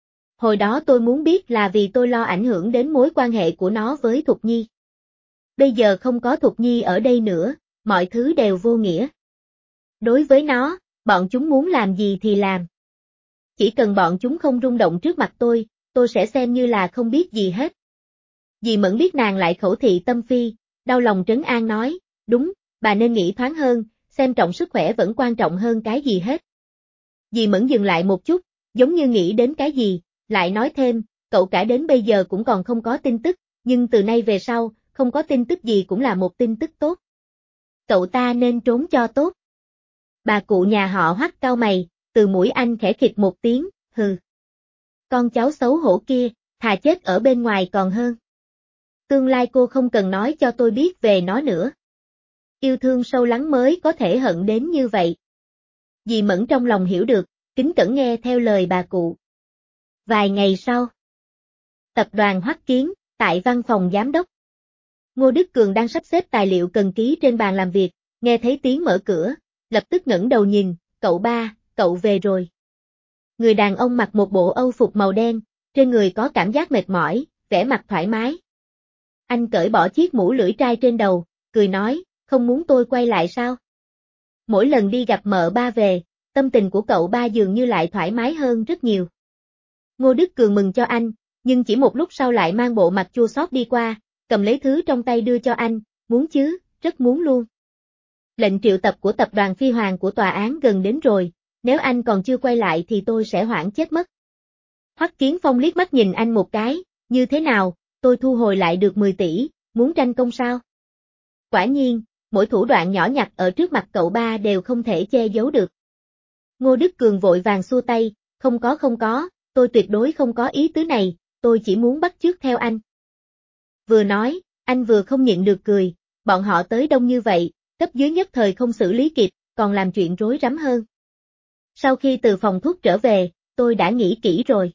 Hồi đó tôi muốn biết là vì tôi lo ảnh hưởng đến mối quan hệ của nó với Thục Nhi. Bây giờ không có Thục Nhi ở đây nữa, mọi thứ đều vô nghĩa. Đối với nó, bọn chúng muốn làm gì thì làm. Chỉ cần bọn chúng không rung động trước mặt tôi sẽ xem như là không biết gì hết. Dì Mẫn biết nàng lại khẩu thị tâm phi, đau lòng trấn an nói, đúng, bà nên nghĩ thoáng hơn, xem trọng sức khỏe vẫn quan trọng hơn cái gì hết. Dì Mẫn dừng lại một chút, giống như nghĩ đến cái gì, lại nói thêm, cậu cả đến bây giờ cũng còn không có tin tức, nhưng từ nay về sau, không có tin tức gì cũng là một tin tức tốt. Cậu ta nên trốn cho tốt. Bà cụ nhà họ Hoắc cau mày, từ mũi anh khẽ khịt một tiếng, hừ. Con cháu xấu hổ kia, thà chết ở bên ngoài còn hơn. Tương lai cô không cần nói cho tôi biết về nó nữa. Yêu thương sâu lắng mới có thể hận đến như vậy. Dì Mẫn trong lòng hiểu được, kính cẩn nghe theo lời bà cụ. Vài ngày sau, tập đoàn Hoắc Kiến, tại văn phòng giám đốc. Ngô Đức Cường đang sắp xếp tài liệu cần ký trên bàn làm việc, nghe thấy tiếng mở cửa, lập tức ngẩng đầu nhìn, cậu ba, cậu về rồi. Người đàn ông mặc một bộ âu phục màu đen, trên người có cảm giác mệt mỏi, vẻ mặt thoải mái. Anh cởi bỏ chiếc mũ lưỡi trai trên đầu, cười nói, không muốn tôi quay lại sao? Mỗi lần đi gặp mợ ba về, tâm tình của cậu ba dường như lại thoải mái hơn rất nhiều. Ngô Đức Cường mừng cho anh, nhưng chỉ một lúc sau lại mang bộ mặt chua xót đi qua, cầm lấy thứ trong tay đưa cho anh, muốn chứ, rất muốn luôn. Lệnh triệu tập của tập đoàn Phi Hoàng của tòa án gần đến rồi, nếu anh còn chưa quay lại thì tôi sẽ hoảng chết mất. Hoắc Kiến Phong liếc mắt nhìn anh một cái, như thế nào, tôi thu hồi lại được 10 tỷ, muốn tranh công sao? Quả nhiên, mỗi thủ đoạn nhỏ nhặt ở trước mặt cậu ba đều không thể che giấu được. Ngô Đức Cường vội vàng xua tay, không có, tôi tuyệt đối không có ý tứ này, tôi chỉ muốn bắt chước theo anh. Vừa nói, anh vừa không nhịn được cười, bọn họ tới đông như vậy, cấp dưới nhất thời không xử lý kịp, còn làm chuyện rối rắm hơn. Sau khi từ phòng thuốc trở về, tôi đã nghĩ kỹ rồi.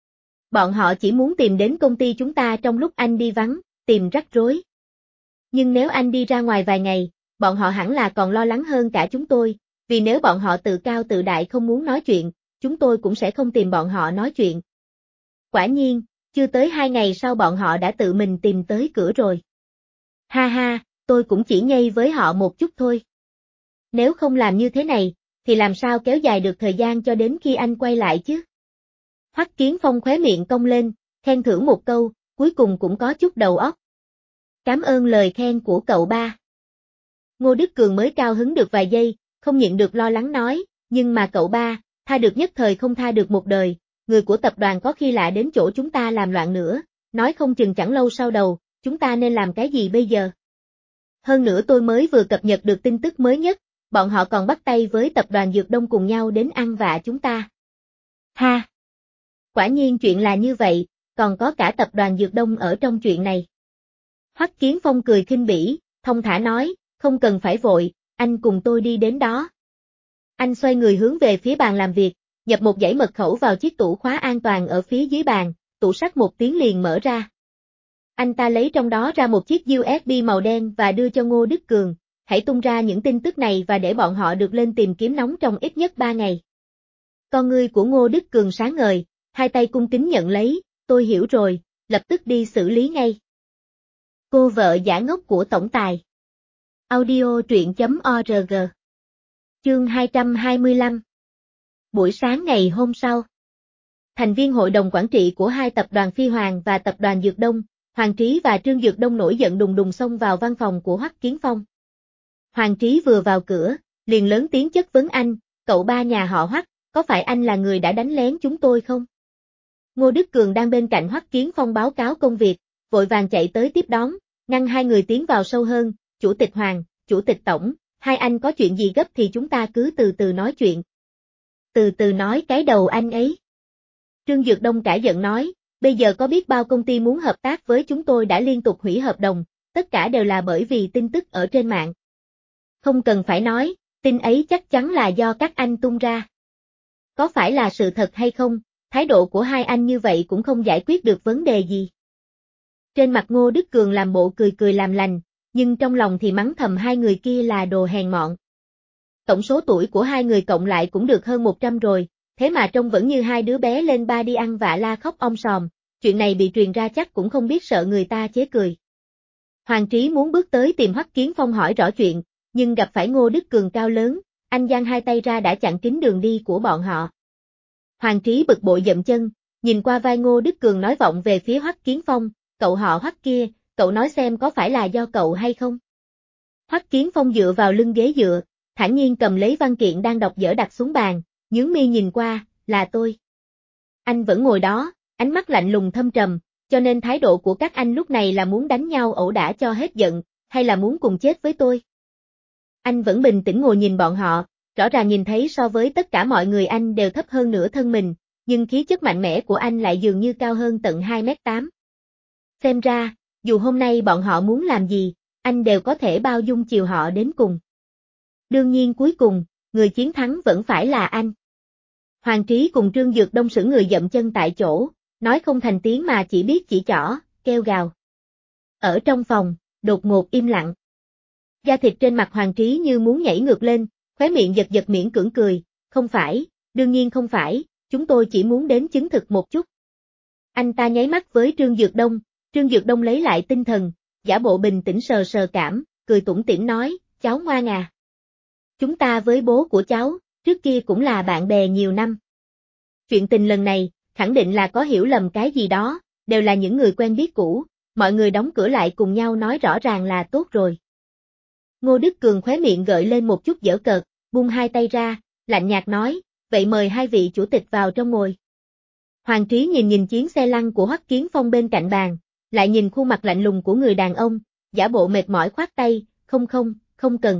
Bọn họ chỉ muốn tìm đến công ty chúng ta trong lúc anh đi vắng, tìm rắc rối. Nhưng nếu anh đi ra ngoài vài ngày, bọn họ hẳn là còn lo lắng hơn cả chúng tôi, vì nếu bọn họ tự cao tự đại không muốn nói chuyện, chúng tôi cũng sẽ không tìm bọn họ nói chuyện. Quả nhiên, chưa tới 2 ngày sau bọn họ đã tự mình tìm tới cửa rồi. Ha ha, tôi cũng chỉ nhây với họ một chút thôi. Nếu không làm như thế này, thì làm sao kéo dài được thời gian cho đến khi anh quay lại chứ? Hoắc Kiến Phong khóe miệng cong lên, khen thưởng một câu, cuối cùng cũng có chút đầu óc. Cảm ơn lời khen của cậu ba. Ngô Đức Cường mới cao hứng được vài giây, không nhịn được lo lắng nói, nhưng mà cậu ba, tha được nhất thời không tha được một đời, người của tập đoàn có khi lạ đến chỗ chúng ta làm loạn nữa, nói không chừng chẳng lâu sau đầu, chúng ta nên làm cái gì bây giờ? Hơn nữa tôi mới vừa cập nhật được tin tức mới nhất, bọn họ còn bắt tay với tập đoàn Dược Đông cùng nhau đến ăn vạ chúng ta. Ha! Quả nhiên chuyện là như vậy, còn có cả tập đoàn Dược Đông ở trong chuyện này. Hoắc Kiến Phong cười khinh bỉ, thông thả nói, không cần phải vội, anh cùng tôi đi đến đó. Anh xoay người hướng về phía bàn làm việc, nhập một dãy mật khẩu vào chiếc tủ khóa an toàn ở phía dưới bàn, tủ sắt một tiếng liền mở ra. Anh ta lấy trong đó ra một chiếc USB màu đen và đưa cho Ngô Đức Cường, hãy tung ra những tin tức này và để bọn họ được lên tìm kiếm nóng trong ít nhất 3 ngày. Con ngươi của Ngô Đức Cường sáng ngời, hai tay cung kính nhận lấy, tôi hiểu rồi, lập tức đi xử lý ngay. Cô vợ giả ngốc của tổng tài. Audio truyện.org. Chương 225. Buổi sáng ngày hôm sau. Thành viên hội đồng quản trị của hai tập đoàn Phi Hoàng và tập đoàn Dược Đông, Hoàng Trí và Trương Dược Đông nổi giận đùng đùng xông vào văn phòng của Hoắc Kiến Phong. Hoàng Trí vừa vào cửa, liền lớn tiếng chất vấn anh, cậu ba nhà họ Hoắc, có phải anh là người đã đánh lén chúng tôi không? Ngô Đức Cường đang bên cạnh Hoắc Kiến Phong báo cáo công việc, vội vàng chạy tới tiếp đón, ngăn hai người tiến vào sâu hơn, Chủ tịch Hoàng, Chủ tịch Tổng, hai anh có chuyện gì gấp thì chúng ta cứ từ từ nói chuyện. Từ từ nói cái đầu anh ấy. Trương Dược Đông cả giận nói, bây giờ có biết bao công ty muốn hợp tác với chúng tôi đã liên tục hủy hợp đồng, tất cả đều là bởi vì tin tức ở trên mạng. Không cần phải nói, tin ấy chắc chắn là do các anh tung ra. Có phải là sự thật hay không, thái độ của hai anh như vậy cũng không giải quyết được vấn đề gì. Trên mặt Ngô Đức Cường làm bộ cười cười làm lành, nhưng trong lòng thì mắng thầm hai người kia là đồ hèn mọn. Tổng số tuổi của hai người cộng lại cũng được hơn 100 rồi, thế mà trông vẫn như hai đứa bé lên ba đi ăn vạ la khóc om sòm, chuyện này bị truyền ra chắc cũng không biết sợ người ta chế cười. Hoàng Trí muốn bước tới tìm Hoắc Kiến Phong hỏi rõ chuyện, nhưng gặp phải Ngô Đức Cường cao lớn, anh giang hai tay ra đã chặn kín đường đi của bọn họ. Hoàng Trí bực bội dậm chân, nhìn qua vai Ngô Đức Cường nói vọng về phía Hoắc Kiến Phong, cậu họ Hoắc kia, cậu nói xem có phải là do cậu hay không? Hoắc Kiến Phong dựa vào lưng ghế dựa, thản nhiên cầm lấy văn kiện đang đọc dở đặt xuống bàn, nhướng mi nhìn qua, là tôi. Anh vẫn ngồi đó, ánh mắt lạnh lùng thâm trầm, cho nên thái độ của các anh lúc này là muốn đánh nhau ẩu đả cho hết giận, hay là muốn cùng chết với tôi? Anh vẫn bình tĩnh ngồi nhìn bọn họ, rõ ràng nhìn thấy so với tất cả mọi người anh đều thấp hơn nửa thân mình, nhưng khí chất mạnh mẽ của anh lại dường như cao hơn tận 2m8. Xem ra, dù hôm nay bọn họ muốn làm gì, anh đều có thể bao dung chiều họ đến cùng. Đương nhiên cuối cùng, người chiến thắng vẫn phải là anh. Hoàng Trí cùng Trương Dược Đông sững người dậm chân tại chỗ, nói không thành tiếng mà chỉ biết chỉ trỏ, kêu gào. Ở trong phòng, đột ngột im lặng. Da thịt trên mặt Hoàng Trí như muốn nhảy ngược lên, khóe miệng giật giật miễn cưỡng cười, không phải, đương nhiên không phải, chúng tôi chỉ muốn đến chứng thực một chút. Anh ta nháy mắt với Trương Dược Đông lấy lại tinh thần, giả bộ bình tĩnh sờ sờ cảm, cười tủm tỉm nói, cháu ngoan à. Chúng ta với bố của cháu, trước kia cũng là bạn bè nhiều năm. Chuyện tình lần này, khẳng định là có hiểu lầm cái gì đó, đều là những người quen biết cũ, mọi người đóng cửa lại cùng nhau nói rõ ràng là tốt rồi. Ngô Đức Cường khóe miệng gợi lên một chút giễu cợt, buông hai tay ra, lạnh nhạt nói, vậy mời hai vị chủ tịch vào trong ngồi. Hoàng Trí nhìn chiến xe lăn của Hoắc Kiến Phong bên cạnh bàn, lại nhìn khuôn mặt lạnh lùng của người đàn ông, giả bộ mệt mỏi khoát tay, không cần.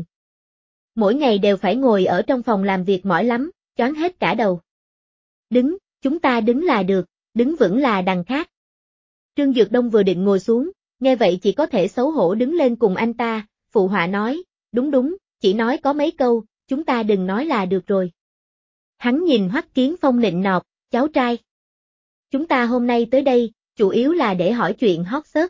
Mỗi ngày đều phải ngồi ở trong phòng làm việc mỏi lắm, choáng hết cả đầu. Đứng, chúng ta đứng là được, đứng vững là đằng khác. Trương Dược Đông vừa định ngồi xuống, nghe vậy chỉ có thể xấu hổ đứng lên cùng anh ta, phụ họa nói, đúng, chỉ nói có mấy câu, chúng ta đừng nói là được rồi. Hắn nhìn Hoắc Kiến Phong nịnh nọt, cháu trai. Chúng ta hôm nay tới đây, chủ yếu là để hỏi chuyện hot search.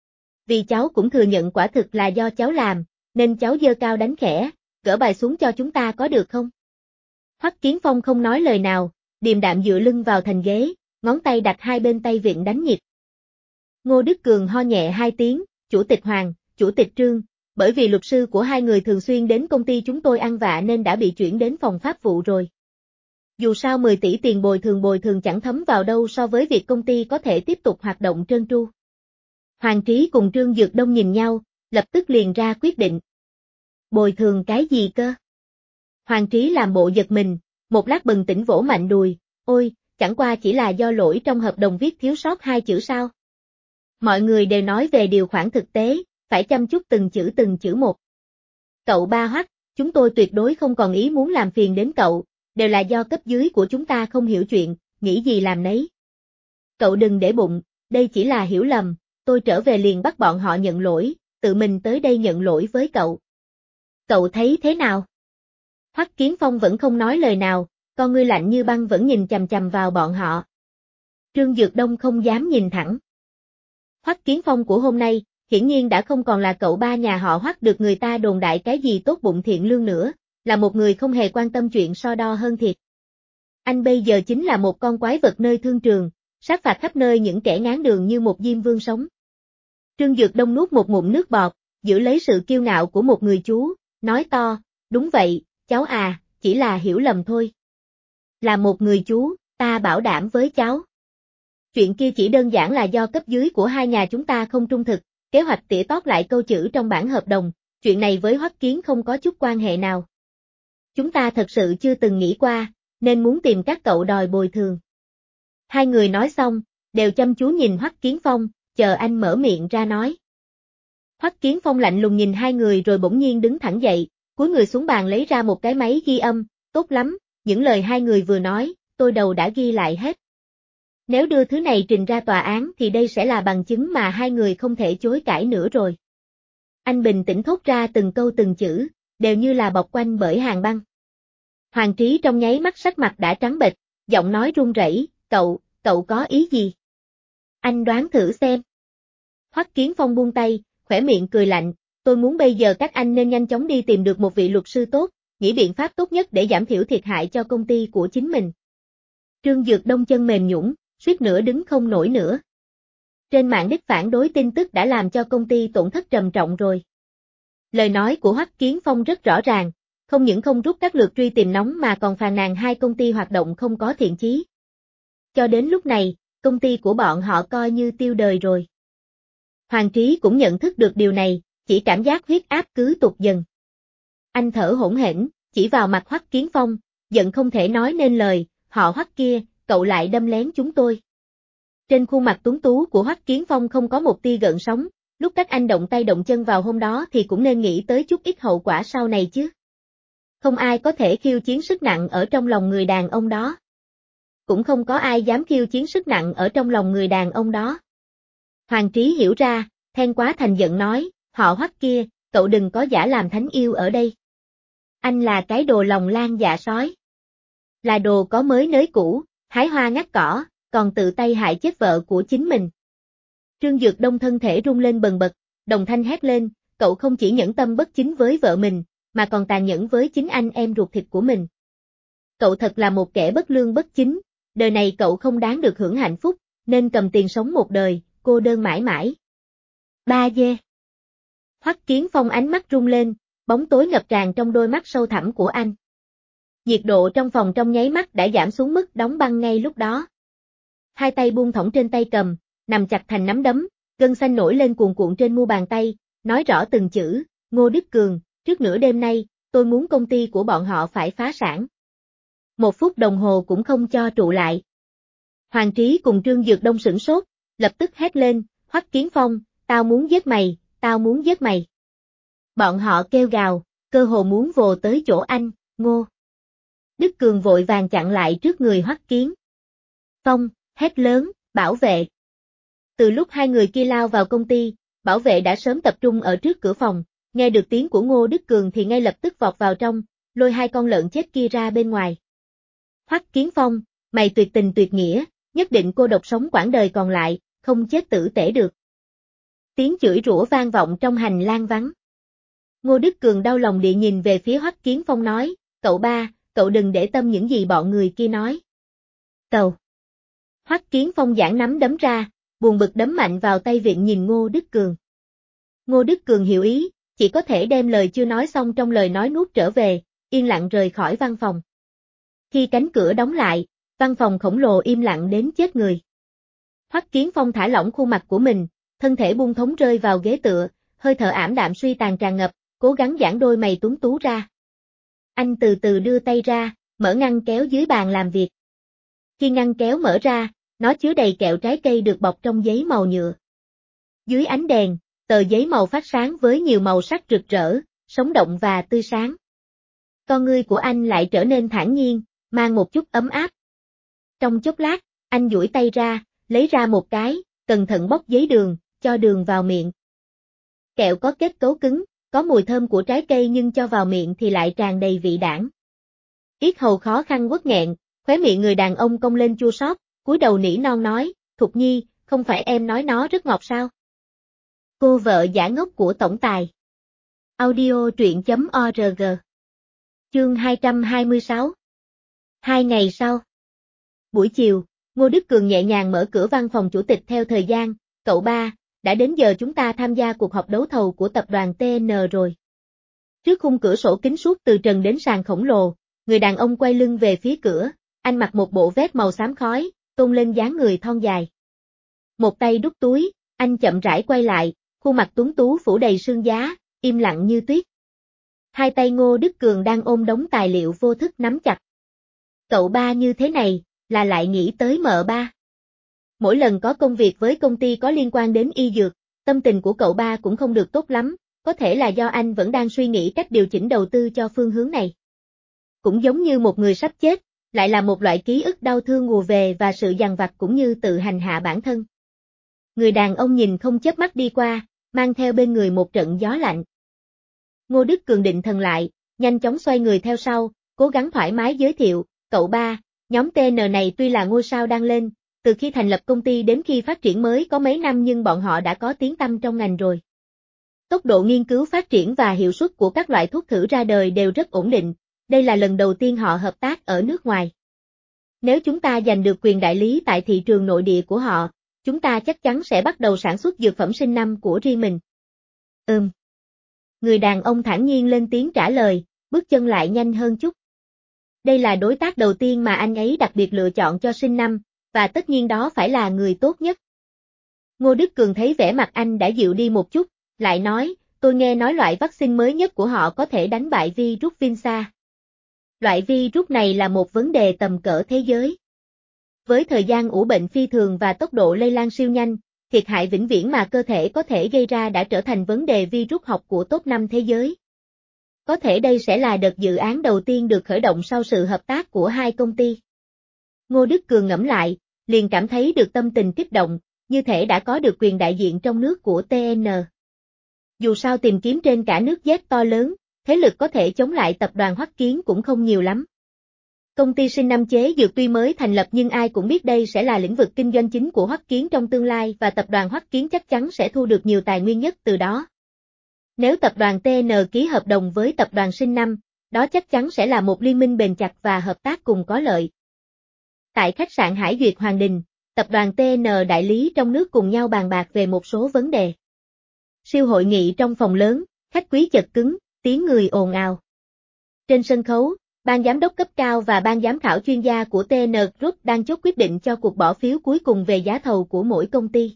Vì cháu cũng thừa nhận quả thực là do cháu làm, nên cháu giơ cao đánh khẽ, gỡ bài xuống cho chúng ta có được không? Hoắc Kiến Phong không nói lời nào, điềm đạm dựa lưng vào thành ghế, ngón tay đặt hai bên tay vịn đánh nhịp. Ngô Đức Cường ho nhẹ hai tiếng, Chủ tịch Hoàng, Chủ tịch Trương, bởi vì luật sư của hai người thường xuyên đến công ty chúng tôi ăn vạ nên đã bị chuyển đến phòng pháp vụ rồi. Dù sao 10 tỷ tiền bồi thường chẳng thấm vào đâu so với việc công ty có thể tiếp tục hoạt động trơn tru. Hoàng Trí cùng Trương Dược Đông nhìn nhau, lập tức liền ra quyết định. Bồi thường cái gì cơ? Hoàng Trí làm bộ giật mình, một lát bừng tỉnh vỗ mạnh đùi, ôi, chẳng qua chỉ là do lỗi trong hợp đồng viết thiếu sót hai chữ sao. Mọi người đều nói về điều khoản thực tế, phải chăm chút từng chữ một. Cậu ba Hoắc, chúng tôi tuyệt đối không còn ý muốn làm phiền đến cậu, đều là do cấp dưới của chúng ta không hiểu chuyện, nghĩ gì làm nấy. Cậu đừng để bụng, đây chỉ là hiểu lầm, tôi trở về liền bắt bọn họ nhận lỗi, tự mình tới đây nhận lỗi với cậu. Cậu thấy thế nào? Hoắc Kiến Phong vẫn không nói lời nào, con ngươi lạnh như băng vẫn nhìn chằm chằm vào bọn họ. Trương Dược Đông không dám nhìn thẳng. Hoắc Kiến Phong của hôm nay, hiển nhiên đã không còn là cậu ba nhà họ Hoắc được người ta đồn đại cái gì tốt bụng thiện lương nữa, là một người không hề quan tâm chuyện so đo hơn thiệt. Anh bây giờ chính là một con quái vật nơi thương trường, sát phạt khắp nơi những kẻ ngáng đường như một diêm vương sống. Trương Dược Đông nuốt một ngụm nước bọt, giữ lấy sự kiêu ngạo của một người chú, nói to, đúng vậy, cháu à, chỉ là hiểu lầm thôi. Là một người chú, ta bảo đảm với cháu. Chuyện kia chỉ đơn giản là do cấp dưới của hai nhà chúng ta không trung thực, kế hoạch tỉa tót lại câu chữ trong bản hợp đồng, chuyện này với Hoắc Kiến không có chút quan hệ nào. Chúng ta thật sự chưa từng nghĩ qua, nên muốn tìm các cậu đòi bồi thường. Hai người nói xong, đều chăm chú nhìn Hoắc Kiến Phong, chờ anh mở miệng ra nói. Hoắc Kiến Phong lạnh lùng nhìn hai người rồi bỗng nhiên đứng thẳng dậy, cúi người xuống bàn lấy ra một cái máy ghi âm, tốt lắm, những lời hai người vừa nói, tôi đầu đã ghi lại hết. Nếu đưa thứ này trình ra tòa án thì đây sẽ là bằng chứng mà hai người không thể chối cãi nữa rồi. Anh bình tĩnh thốt ra từng câu từng chữ, đều như là bọc quanh bởi hàng băng. Hoàng Trí trong nháy mắt sắc mặt đã trắng bệch, giọng nói run rẩy, cậu có ý gì? Anh đoán thử xem. Hoắc Kiến Phong buông tay, khỏe miệng cười lạnh, tôi muốn bây giờ các anh nên nhanh chóng đi tìm được một vị luật sư tốt, nghĩ biện pháp tốt nhất để giảm thiểu thiệt hại cho công ty của chính mình. Trương Dược Đông chân mềm nhũn, suýt nữa đứng không nổi nữa. Trên mạng đích phản đối tin tức đã làm cho công ty tổn thất trầm trọng rồi. Lời nói của Hoắc Kiến Phong rất rõ ràng, không những không rút các lượt truy tìm nóng mà còn phàn nàn hai công ty hoạt động không có thiện chí. Cho đến lúc này, công ty của bọn họ coi như tiêu đời rồi. Hoàng Trí cũng nhận thức được điều này, chỉ cảm giác huyết áp cứ tụt dần. Anh thở hổn hển, chỉ vào mặt Hoắc Kiến Phong, giận không thể nói nên lời, họ Hoắc kia, cậu lại đâm lén chúng tôi. Trên khuôn mặt tuấn tú của Hoắc Kiến Phong không có một tia gợn sóng, lúc các anh động tay động chân vào hôm đó thì cũng nên nghĩ tới chút ít hậu quả sau này chứ. Không ai có thể khiêu chiến sức nặng ở trong lòng người đàn ông đó. Cũng không có ai dám khiêu chiến sức nặng ở trong lòng người đàn ông đó. Hoàng Trí hiểu ra, than quá thành giận nói, họ Hoắc kia, cậu đừng có giả làm thánh yêu ở đây. Anh là cái đồ lòng lan dạ sói. Là đồ có mới nới cũ, hái hoa ngắt cỏ, còn tự tay hại chết vợ của chính mình. Trương Dược Đông thân thể rung lên bần bật, đồng thanh hét lên, cậu không chỉ nhẫn tâm bất chính với vợ mình, mà còn tàn nhẫn với chính anh em ruột thịt của mình. Cậu thật là một kẻ bất lương bất chính, đời này cậu không đáng được hưởng hạnh phúc, nên cầm tiền sống một đời, cô đơn mãi mãi. Ba dê. Hoắc Kiến Phong ánh mắt rung lên, bóng tối ngập tràn trong đôi mắt sâu thẳm của anh. Nhiệt độ trong phòng trong nháy mắt đã giảm xuống mức đóng băng ngay lúc đó. Hai tay buông thõng trên tay cầm, nằm chặt thành nắm đấm, gân xanh nổi lên cuồn cuộn trên mu bàn tay, nói rõ từng chữ, Ngô Đức Cường, trước nửa đêm nay, tôi muốn công ty của bọn họ phải phá sản. 1 phút đồng hồ cũng không cho trụ lại. Hoàng Trí cùng Trương Dược Đông sửng sốt, lập tức hét lên, Hoắc Kiến Phong, tao muốn giết mày, tao muốn giết mày. Bọn họ kêu gào, cơ hồ muốn vồ tới chỗ anh, Ngô Đức Cường vội vàng chặn lại trước người Hoắc Kiến Phong, hét lớn, bảo vệ. Từ lúc hai người kia lao vào công ty, bảo vệ đã sớm tập trung ở trước cửa phòng, nghe được tiếng của Ngô Đức Cường thì ngay lập tức vọt vào trong, lôi hai con lợn chết kia ra bên ngoài. Hoắc Kiến Phong, mày tuyệt tình tuyệt nghĩa, nhất định cô độc sống quãng đời còn lại, không chết tử tể được. Tiếng chửi rủa vang vọng trong hành lang vắng. Ngô Đức Cường đau lòng địa nhìn về phía Hoắc Kiến Phong nói, cậu ba, cậu đừng để tâm những gì bọn người kia nói. Cậu. Hoắc Kiến Phong giãn nắm đấm ra, buồn bực đấm mạnh vào tay vịn nhìn Ngô Đức Cường. Ngô Đức Cường hiểu ý, chỉ có thể đem lời chưa nói xong trong lời nói nuốt trở về, yên lặng rời khỏi văn phòng. Khi cánh cửa đóng lại, văn phòng khổng lồ im lặng đến chết người. Hoắc Kiến Phong thả lỏng khuôn mặt của mình, thân thể buông thõng rơi vào ghế tựa, hơi thở ảm đạm suy tàn tràn ngập, cố gắng giãn đôi mày tuấn tú ra. Anh từ từ đưa tay ra, mở ngăn kéo dưới bàn làm việc. Khi ngăn kéo mở ra, nó chứa đầy kẹo trái cây được bọc trong giấy màu nhựa. Dưới ánh đèn, tờ giấy màu phát sáng với nhiều màu sắc rực rỡ, sống động và tươi sáng. Con ngươi của anh lại trở nên thản nhiên, mang một chút ấm áp. Trong chốc lát, anh duỗi tay ra, lấy ra một cái, cẩn thận bóc giấy đường, cho đường vào miệng. Kẹo có kết cấu cứng, có mùi thơm của trái cây nhưng cho vào miệng thì lại tràn đầy vị đản. Yết hầu khó khăn uất nghẹn, khóe miệng người đàn ông cong lên chua xót, cúi đầu nỉ non nói, Thục Nhi, không phải em nói nó rất ngọt sao? Cô vợ giả ngốc của tổng tài. Audio truyện.org. Chương 226. 2 ngày sau. Buổi chiều, Ngô Đức Cường nhẹ nhàng mở cửa văn phòng chủ tịch theo thời gian, cậu ba, đã đến giờ chúng ta tham gia cuộc họp đấu thầu của tập đoàn TN rồi. Trước khung cửa sổ kính suốt từ trần đến sàn khổng lồ, người đàn ông quay lưng về phía cửa, anh mặc một bộ vest màu xám khói, tôn lên dáng người thon dài. Một tay đút túi, anh chậm rãi quay lại, khuôn mặt tuấn tú phủ đầy sương giá, im lặng như tuyết. Hai tay Ngô Đức Cường đang ôm đống tài liệu vô thức nắm chặt. Cậu ba như thế này, là lại nghĩ tới mợ ba. Mỗi lần có công việc với công ty có liên quan đến y dược, tâm tình của cậu ba cũng không được tốt lắm, có thể là do anh vẫn đang suy nghĩ cách điều chỉnh đầu tư cho phương hướng này. Cũng giống như một người sắp chết, lại là một loại ký ức đau thương ùa về và sự dằn vặt cũng như tự hành hạ bản thân. Người đàn ông nhìn không chớp mắt đi qua, mang theo bên người một trận gió lạnh. Ngô Đức Cường định thần lại, nhanh chóng xoay người theo sau, cố gắng thoải mái giới thiệu, cậu ba, nhóm TN này tuy là ngôi sao đang lên, từ khi thành lập công ty đến khi phát triển mới có mấy năm nhưng bọn họ đã có tiếng tăm trong ngành rồi. Tốc độ nghiên cứu phát triển và hiệu suất của các loại thuốc thử ra đời đều rất ổn định, đây là lần đầu tiên họ hợp tác ở nước ngoài. Nếu chúng ta giành được quyền đại lý tại thị trường nội địa của họ, chúng ta chắc chắn sẽ bắt đầu sản xuất dược phẩm sinh năm của riêng mình. Người đàn ông thản nhiên lên tiếng trả lời, bước chân lại nhanh hơn chút. Đây là đối tác đầu tiên mà anh ấy đặc biệt lựa chọn cho sinh năm, và tất nhiên đó phải là người tốt nhất. Ngô Đức Cường thấy vẻ mặt anh đã dịu đi một chút, lại nói, tôi nghe nói loại vaccine mới nhất của họ có thể đánh bại virus Vinsa. Loại virus này là một vấn đề tầm cỡ thế giới. Với thời gian ủ bệnh phi thường và tốc độ lây lan siêu nhanh, thiệt hại vĩnh viễn mà cơ thể có thể gây ra đã trở thành vấn đề virus học của top 5 thế giới. Có thể đây sẽ là đợt dự án đầu tiên được khởi động sau sự hợp tác của hai công ty. Ngô Đức Cường ngẫm lại, liền cảm thấy được tâm tình kích động, như thể đã có được quyền đại diện trong nước của TN. Dù sao tìm kiếm trên cả nước Z to lớn, thế lực có thể chống lại tập đoàn Hoắc Kiến cũng không nhiều lắm. Công ty sinh năm chế dược tuy mới thành lập nhưng ai cũng biết đây sẽ là lĩnh vực kinh doanh chính của Hoắc Kiến trong tương lai và tập đoàn Hoắc Kiến chắc chắn sẽ thu được nhiều tài nguyên nhất từ đó. Nếu tập đoàn TN ký hợp đồng với tập đoàn sinh năm, đó chắc chắn sẽ là một liên minh bền chặt và hợp tác cùng có lợi. Tại khách sạn Hải Duyệt Hoàng Đình, tập đoàn TN đại lý trong nước cùng nhau bàn bạc về một số vấn đề. Siêu hội nghị trong phòng lớn, khách quý chật cứng, tiếng người ồn ào. Trên sân khấu, ban giám đốc cấp cao và ban giám khảo chuyên gia của TN Group đang chốt quyết định cho cuộc bỏ phiếu cuối cùng về giá thầu của mỗi công ty.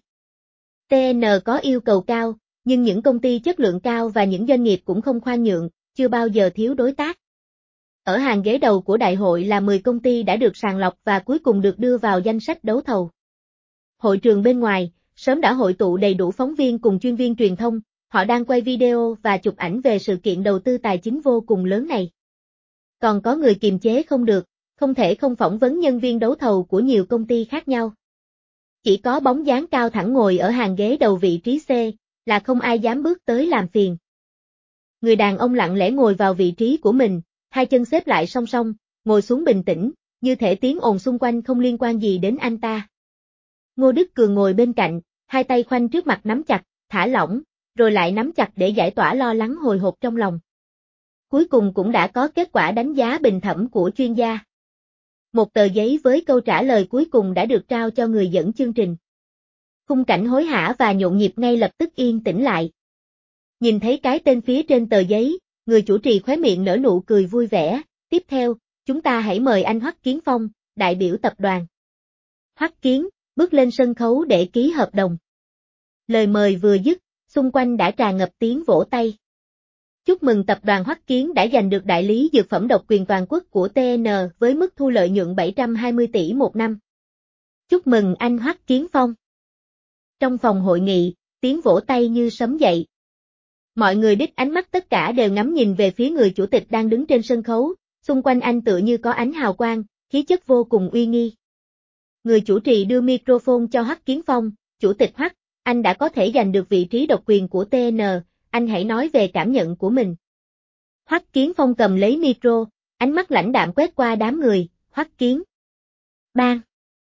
TN có yêu cầu cao, nhưng những công ty chất lượng cao và những doanh nghiệp cũng không khoan nhượng, chưa bao giờ thiếu đối tác. Ở hàng ghế đầu của đại hội là 10 công ty đã được sàng lọc và cuối cùng được đưa vào danh sách đấu thầu. Hội trường bên ngoài, sớm đã hội tụ đầy đủ phóng viên cùng chuyên viên truyền thông, họ đang quay video và chụp ảnh về sự kiện đầu tư tài chính vô cùng lớn này. Còn có người kiềm chế không được, không thể không phỏng vấn nhân viên đấu thầu của nhiều công ty khác nhau. Chỉ có bóng dáng cao thẳng ngồi ở hàng ghế đầu vị trí C, là không ai dám bước tới làm phiền. Người đàn ông lặng lẽ ngồi vào vị trí của mình, hai chân xếp lại song song, ngồi xuống bình tĩnh, như thể tiếng ồn xung quanh không liên quan gì đến anh ta. Ngô Đức Cường ngồi bên cạnh, hai tay khoanh trước mặt nắm chặt, thả lỏng, rồi lại nắm chặt để giải tỏa lo lắng hồi hộp trong lòng. Cuối cùng cũng đã có kết quả đánh giá bình thẩm của chuyên gia. Một tờ giấy với câu trả lời cuối cùng đã được trao cho người dẫn chương trình. Khung cảnh hối hả và nhộn nhịp ngay lập tức yên tĩnh lại. Nhìn thấy cái tên phía trên tờ giấy, người chủ trì khóe miệng nở nụ cười vui vẻ. Tiếp theo, chúng ta hãy mời anh Hoắc Kiến Phong, đại biểu tập đoàn. Hoắc Kiến, bước lên sân khấu để ký hợp đồng. Lời mời vừa dứt, xung quanh đã tràn ngập tiếng vỗ tay. Chúc mừng tập đoàn Hoắc Kiến đã giành được đại lý dược phẩm độc quyền toàn quốc của TN với mức thu lợi nhuận 720 tỷ một năm. Chúc mừng anh Hoắc Kiến Phong. Trong phòng hội nghị, tiếng vỗ tay như sấm dậy. Mọi người đích ánh mắt tất cả đều ngắm nhìn về phía người chủ tịch đang đứng trên sân khấu, xung quanh anh tựa như có ánh hào quang, khí chất vô cùng uy nghi. Người chủ trì đưa microphone cho Hoắc Kiến Phong, chủ tịch Hoắc, anh đã có thể giành được vị trí độc quyền của TN, anh hãy nói về cảm nhận của mình. Hoắc Kiến Phong cầm lấy micro, ánh mắt lãnh đạm quét qua đám người, Hoắc Kiến. Bang.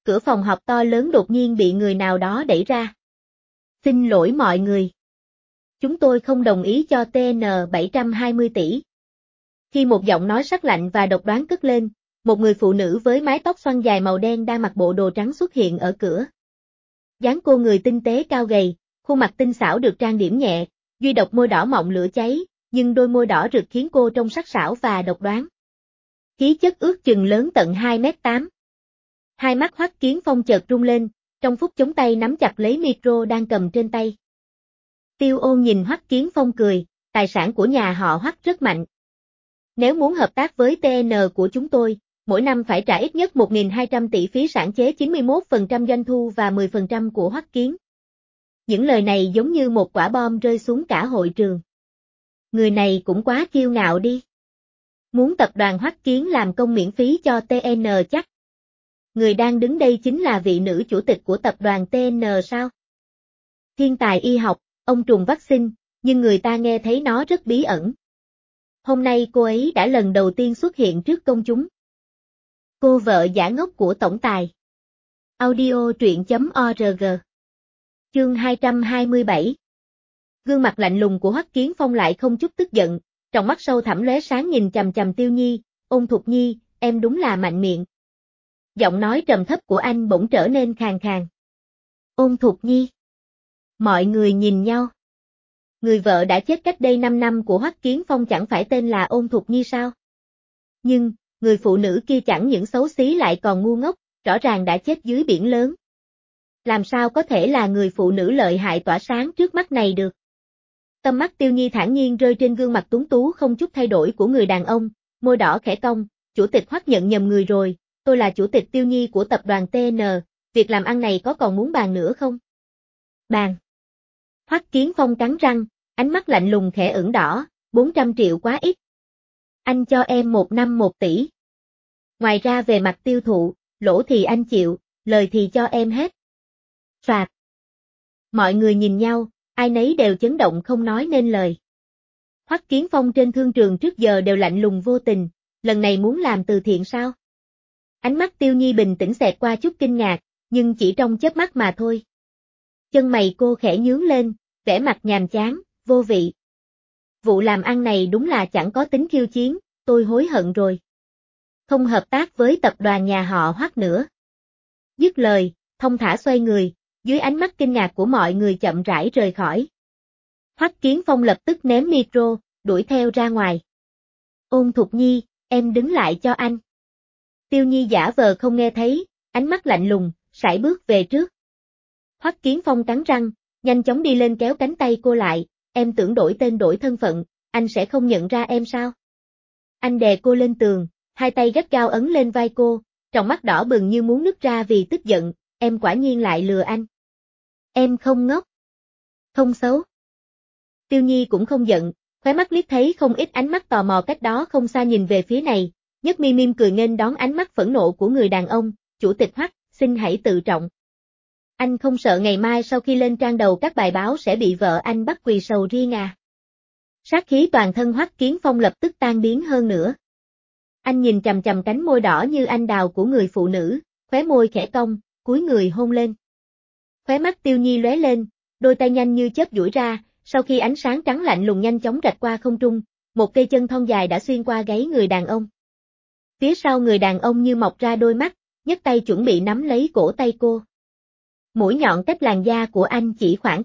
cửa phòng họp to lớn đột nhiên bị người nào đó đẩy ra. Xin lỗi mọi người. Chúng tôi không đồng ý cho TN 720 tỷ. Khi một giọng nói sắc lạnh và độc đoán cất lên, một người phụ nữ với mái tóc xoăn dài màu đen đang mặc bộ đồ trắng xuất hiện ở cửa. Dáng cô người tinh tế cao gầy, khuôn mặt tinh xảo được trang điểm nhẹ, duy độc môi đỏ mọng lửa cháy, nhưng đôi môi đỏ rực khiến cô trông sắc sảo và độc đoán. Khí chất ước chừng lớn tận 2m8. Hai mắt Hoắc Kiến Phong chợt rung lên, trong phút chống tay nắm chặt lấy micro đang cầm trên tay. Tiêu Ôn nhìn Hoắc Kiến Phong cười, tài sản của nhà họ Hoắc rất mạnh. Nếu muốn hợp tác với TN của chúng tôi, mỗi năm phải trả ít nhất 1.200 tỷ phí sản chế 91% doanh thu và 10% của Hoắc Kiến. Những lời này giống như một quả bom rơi xuống cả hội trường. Người này cũng quá kiêu ngạo đi. Muốn tập đoàn Hoắc Kiến làm công miễn phí cho TN chắc. Người đang đứng đây chính là vị nữ chủ tịch của tập đoàn TN sao? Thiên tài y học, ông trùng vaccine, nhưng người ta nghe thấy nó rất bí ẩn. Hôm nay cô ấy đã lần đầu tiên xuất hiện trước công chúng. Cô vợ giả ngốc của tổng tài. Audio truyện.org. Chương 227. Gương mặt lạnh lùng của Hoắc Kiến Phong lại không chút tức giận, trong mắt sâu thẳm lóe sáng nhìn chằm chằm Tiêu Nhi, Ôn Thục Nhi, em đúng là mạnh miệng. Giọng nói trầm thấp của anh bỗng trở nên khàn khàn. Ôn Thục Nhi. Mọi người nhìn nhau. Người vợ đã chết cách đây 5 năm của Hoắc Kiến Phong chẳng phải tên là Ôn Thục Nhi sao? Nhưng, người phụ nữ kia chẳng những xấu xí lại còn ngu ngốc, rõ ràng đã chết dưới biển lớn. Làm sao có thể là người phụ nữ lợi hại tỏa sáng trước mắt này được? Tâm mắt Tiêu Nhi thản nhiên rơi trên gương mặt tuấn tú không chút thay đổi của người đàn ông, môi đỏ khẽ cong, chủ tịch Hoắc nhận nhầm người rồi, tôi là chủ tịch Tiêu Nhi của tập đoàn TN, việc làm ăn này có còn muốn bàn nữa không? Bàn. Hoắc Kiến Phong cắn răng, ánh mắt lạnh lùng khẽ ửng đỏ, 400 triệu quá ít. Anh cho em 1 năm 1 tỷ. Ngoài ra về mặt tiêu thụ, lỗ thì anh chịu, lời thì cho em hết. Phạt. Mọi người nhìn nhau, ai nấy đều chấn động không nói nên lời. Hoắc Kiến Phong trên thương trường trước giờ đều lạnh lùng vô tình, lần này muốn làm từ thiện sao? Ánh mắt Tiêu Nhi bình tĩnh xẹt qua chút kinh ngạc, nhưng chỉ trong chớp mắt mà thôi. Chân mày cô khẽ nhướng lên, vẻ mặt nhàm chán, vô vị. Vụ làm ăn này đúng là chẳng có tính khiêu chiến, tôi hối hận rồi. Không hợp tác với tập đoàn nhà họ Hoắc nữa. Dứt lời, thong thả xoay người, dưới ánh mắt kinh ngạc của mọi người chậm rãi rời khỏi. Hoắc Kiến Phong lập tức ném micro, đuổi theo ra ngoài. Ôn Thục Nhi, em đứng lại cho anh. Tiêu Nhi giả vờ không nghe thấy, ánh mắt lạnh lùng, sải bước về trước. Hoắc Kiến Phong cắn răng, nhanh chóng đi lên kéo cánh tay cô lại, em tưởng đổi tên đổi thân phận, anh sẽ không nhận ra em sao? Anh đè cô lên tường, hai tay gắt gao ấn lên vai cô, trong mắt đỏ bừng như muốn nứt ra vì tức giận, em quả nhiên lại lừa anh. Em không ngốc. Không xấu. Tiêu Nhi cũng không giận, khóe mắt liếc thấy không ít ánh mắt tò mò cách đó không xa nhìn về phía này, Nhất Mi mỉm cười nghênh đón ánh mắt phẫn nộ của người đàn ông, chủ tịch Hoắc, xin hãy tự trọng. Anh không sợ ngày mai sau khi lên trang đầu các bài báo sẽ bị vợ anh bắt quỳ sầu riêng à? Sát khí toàn thân Hoắc Kiến Phong lập tức tan biến hơn nữa. Anh nhìn chằm chằm cánh môi đỏ như anh đào của người phụ nữ, khóe môi khẽ cong, cúi người hôn lên. Khóe mắt Tiêu Nhi lóe lên, đôi tay nhanh như chớp duỗi ra, sau khi ánh sáng trắng lạnh lùng nhanh chóng rạch qua không trung, một cây chân thon dài đã xuyên qua gáy người đàn ông. Phía sau người đàn ông như mọc ra đôi mắt, nhấc tay chuẩn bị nắm lấy cổ tay cô. Mũi nhọn cách làn da của anh chỉ khoảng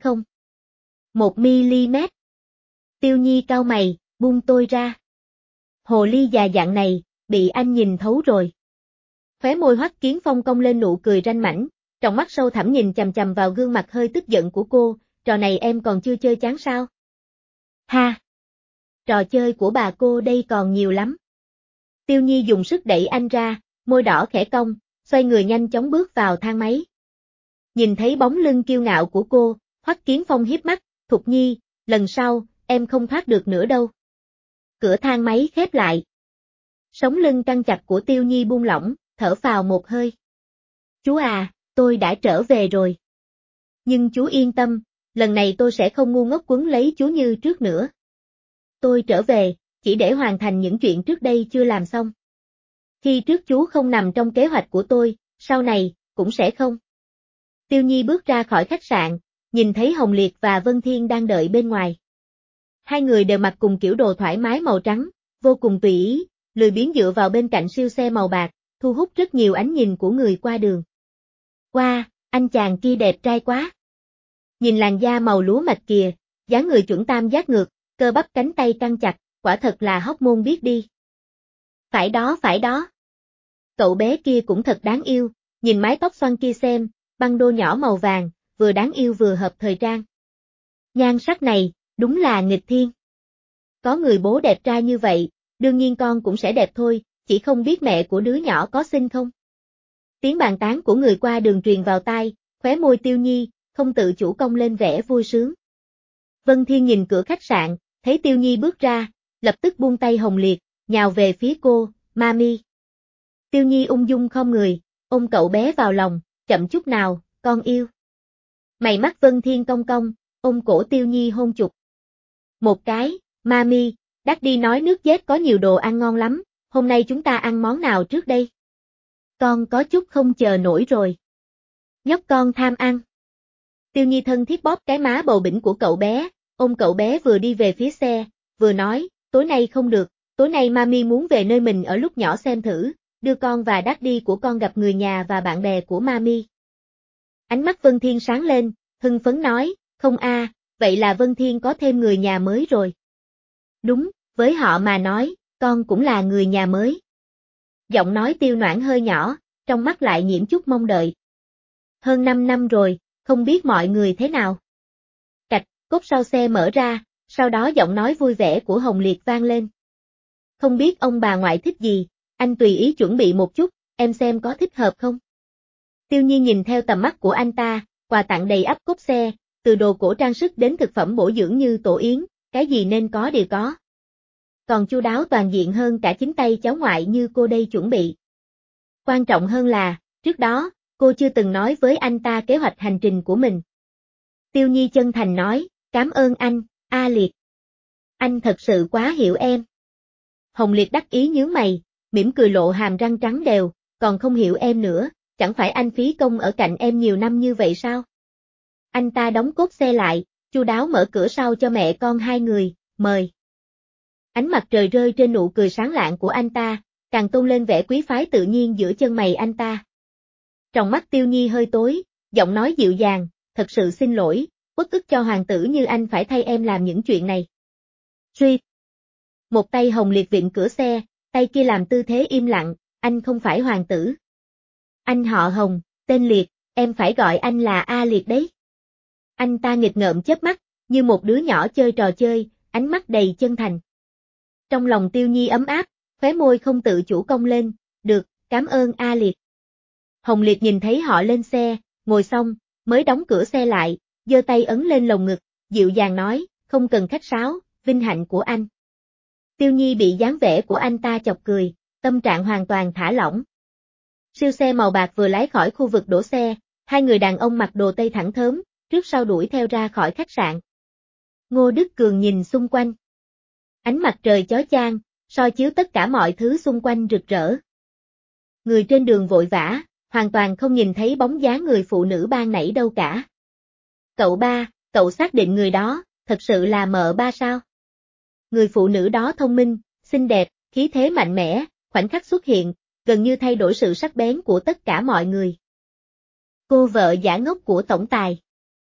1 mm. Tiêu Nhi cau mày, buông tôi ra. Hồ ly già dạng này, bị anh nhìn thấu rồi. Khóe môi Hoắc Kiến Phong cong lên nụ cười ranh mãnh, trong mắt sâu thẳm nhìn chằm chằm vào gương mặt hơi tức giận của cô, trò này em còn chưa chơi chán sao? Ha! Trò chơi của bà cô đây còn nhiều lắm. Tiêu Nhi dùng sức đẩy anh ra, môi đỏ khẽ cong, xoay người nhanh chóng bước vào thang máy. Nhìn thấy bóng lưng kiêu ngạo của cô, Hoắc Kiến Phong hiếp mắt, Thục Nhi, lần sau, em không thoát được nữa đâu. Cửa thang máy khép lại. Sống lưng căng chặt của Tiêu Nhi buông lỏng, thở phào một hơi. Chú à, tôi đã trở về rồi. Nhưng chú yên tâm, lần này tôi sẽ không ngu ngốc quấn lấy chú như trước nữa. Tôi trở về, chỉ để hoàn thành những chuyện trước đây chưa làm xong. Khi trước chú không nằm trong kế hoạch của tôi, sau này, cũng sẽ không. Tiêu Nhi bước ra khỏi khách sạn, nhìn thấy Hồng Liệt và Vân Thiên đang đợi bên ngoài. Hai người đều mặc cùng kiểu đồ thoải mái màu trắng, vô cùng tùy ý, lười biếng dựa vào bên cạnh siêu xe màu bạc, thu hút rất nhiều ánh nhìn của người qua đường. Wow, anh chàng kia đẹp trai quá. Nhìn làn da màu lúa mạch kìa, dáng người chuẩn tam giác ngược, cơ bắp cánh tay căng chặt, quả thật là hóc môn biết đi. Phải đó phải đó. Cậu bé kia cũng thật đáng yêu, nhìn mái tóc xoăn kia xem, băng đô nhỏ màu vàng, vừa đáng yêu vừa hợp thời trang. Nhan sắc này, đúng là nghịch thiên. Có người bố đẹp trai như vậy, đương nhiên con cũng sẽ đẹp thôi, chỉ không biết mẹ của đứa nhỏ có xinh không. Tiếng bàn tán của người qua đường truyền vào tai, khóe môi Tiêu Nhi, không tự chủ cong lên vẻ vui sướng. Vân Thiên nhìn cửa khách sạn, thấy Tiêu Nhi bước ra, lập tức buông tay Hồng Liệt, nhào về phía cô, Mami. Tiêu Nhi ung dung khom người, ôm cậu bé vào lòng, chậm chút nào, con yêu. Mày mắt Vân Thiên cong cong, ôm cổ Tiêu Nhi hôn chụp. Một cái, Mami, Daddy nói nước dết có nhiều đồ ăn ngon lắm, hôm nay chúng ta ăn món nào trước đây? Con có chút không chờ nổi rồi. Nhóc con tham ăn. Tiêu Nhi thân thiết bóp cái má bầu bĩnh của cậu bé, ôm cậu bé vừa đi về phía xe, vừa nói, tối nay không được, tối nay Mami muốn về nơi mình ở lúc nhỏ xem thử, đưa con và Daddy của con gặp người nhà và bạn bè của Mami. Ánh mắt Vân Thiên sáng lên, hưng phấn nói, không vậy là Vân Thiên có thêm người nhà mới rồi. Đúng, với họ mà nói, con cũng là người nhà mới. Giọng nói Tiêu Noãn hơi nhỏ, trong mắt lại nhiễm chút mong đợi. Hơn 5 năm rồi, không biết mọi người thế nào. Cạch, cốt sau xe mở ra, sau đó giọng nói vui vẻ của Hồng Liệt vang lên. Không biết ông bà ngoại thích gì, anh tùy ý chuẩn bị một chút, em xem có thích hợp không? Tiêu Nhi nhìn theo tầm mắt của anh ta, quà tặng đầy ắp cốp xe, từ đồ cổ trang sức đến thực phẩm bổ dưỡng như tổ yến, cái gì nên có đều có. Còn chu đáo toàn diện hơn cả chính tay cháu ngoại như cô đây chuẩn bị. Quan trọng hơn là, trước đó, cô chưa từng nói với anh ta kế hoạch hành trình của mình. Tiêu Nhi chân thành nói, cảm ơn anh, A Liệt. Anh thật sự quá hiểu em. Hồng Liệt đắc ý nhướng mày, mỉm cười lộ hàm răng trắng đều, còn không hiểu em nữa, chẳng phải anh phí công ở cạnh em nhiều năm như vậy sao? Anh ta đóng cốp xe lại, chu đáo mở cửa sau cho mẹ con hai người, mời. Ánh mặt trời rơi trên nụ cười sáng lạng của anh ta, càng tôn lên vẻ quý phái tự nhiên giữa chân mày anh ta. Trong mắt Tiêu Nhi hơi tối, giọng nói dịu dàng, thật sự xin lỗi, uất ức cho hoàng tử như anh phải thay em làm những chuyện này. Suy. Một tay Hồng Liệt vịn cửa xe, tay kia làm tư thế im lặng, anh không phải hoàng tử. Anh họ Hồng, tên Liệt, em phải gọi anh là A Liệt đấy. Anh ta nghịch ngợm chớp mắt, như một đứa nhỏ chơi trò chơi, ánh mắt đầy chân thành. Trong lòng Tiêu Nhi ấm áp, khóe môi không tự chủ cong lên, được, cảm ơn A Liệt. Hồng Liệt nhìn thấy họ lên xe, ngồi xong, mới đóng cửa xe lại, giơ tay ấn lên lồng ngực, dịu dàng nói, không cần khách sáo, vinh hạnh của anh. Tiêu Nhi bị dáng vẻ của anh ta chọc cười, tâm trạng hoàn toàn thả lỏng. Siêu xe màu bạc vừa lái khỏi khu vực đổ xe, hai người đàn ông mặc đồ tây thẳng thớm, trước sau đuổi theo ra khỏi khách sạn. Ngô Đức Cường nhìn xung quanh. Ánh mặt trời chói chang, soi chiếu tất cả mọi thứ xung quanh rực rỡ. Người trên đường vội vã, hoàn toàn không nhìn thấy bóng dáng người phụ nữ ban nãy đâu cả. Cậu ba, cậu xác định người đó, thật sự là mợ ba sao? Người phụ nữ đó thông minh, xinh đẹp, khí thế mạnh mẽ, khoảnh khắc xuất hiện, gần như thay đổi sự sắc bén của tất cả mọi người. Cô vợ giả ngốc của tổng tài.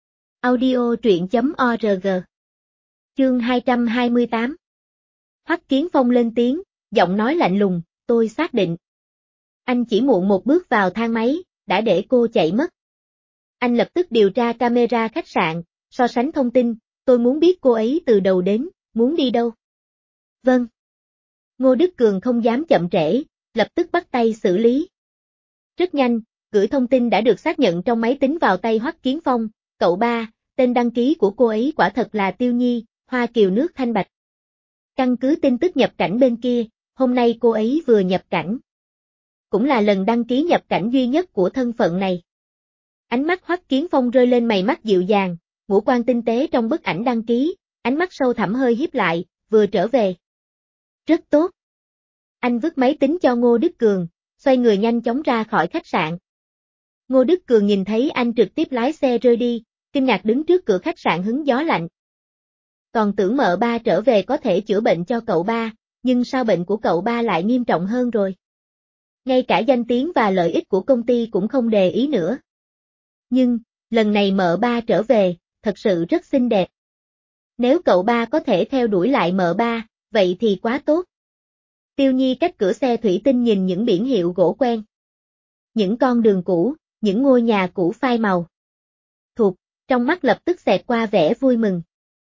Audio truyện.org. Chương 228. Hoắc Kiến Phong lên tiếng, giọng nói lạnh lùng, tôi xác định. Anh chỉ muộn một bước vào thang máy, đã để cô chạy mất. Anh lập tức điều tra camera khách sạn, so sánh thông tin, tôi muốn biết cô ấy từ đầu đến, muốn đi đâu. Vâng. Ngô Đức Cường không dám chậm trễ, lập tức bắt tay xử lý. Rất nhanh, gửi thông tin đã được xác nhận trong máy tính vào tay Hoắc Kiến Phong, cậu ba, tên đăng ký của cô ấy quả thật là Tiêu Nhi, Hoa Kiều nước Thanh Bạch. Căn cứ tin tức nhập cảnh bên kia, hôm nay cô ấy vừa nhập cảnh. Cũng là lần đăng ký nhập cảnh duy nhất của thân phận này. Ánh mắt Hoắc Kiến Phong rơi lên mày mắt dịu dàng, ngũ quan tinh tế trong bức ảnh đăng ký, ánh mắt sâu thẳm hơi híp lại, vừa trở về. Rất tốt. Anh vứt máy tính cho Ngô Đức Cường, xoay người nhanh chóng ra khỏi khách sạn. Ngô Đức Cường nhìn thấy anh trực tiếp lái xe rơi đi, kinh ngạc đứng trước cửa khách sạn hứng gió lạnh. Còn tưởng mợ ba trở về có thể chữa bệnh cho cậu ba, nhưng sao bệnh của cậu ba lại nghiêm trọng hơn rồi? Ngay cả danh tiếng và lợi ích của công ty cũng không để ý nữa. Nhưng, lần này mợ ba trở về, thật sự rất xinh đẹp. Nếu cậu ba có thể theo đuổi lại mợ ba, vậy thì quá tốt. Tiêu Nhi cách cửa xe thủy tinh nhìn những biển hiệu gỗ quen. Những con đường cũ, những ngôi nhà cũ phai màu. Thục, trong mắt lập tức xẹt qua vẻ vui mừng.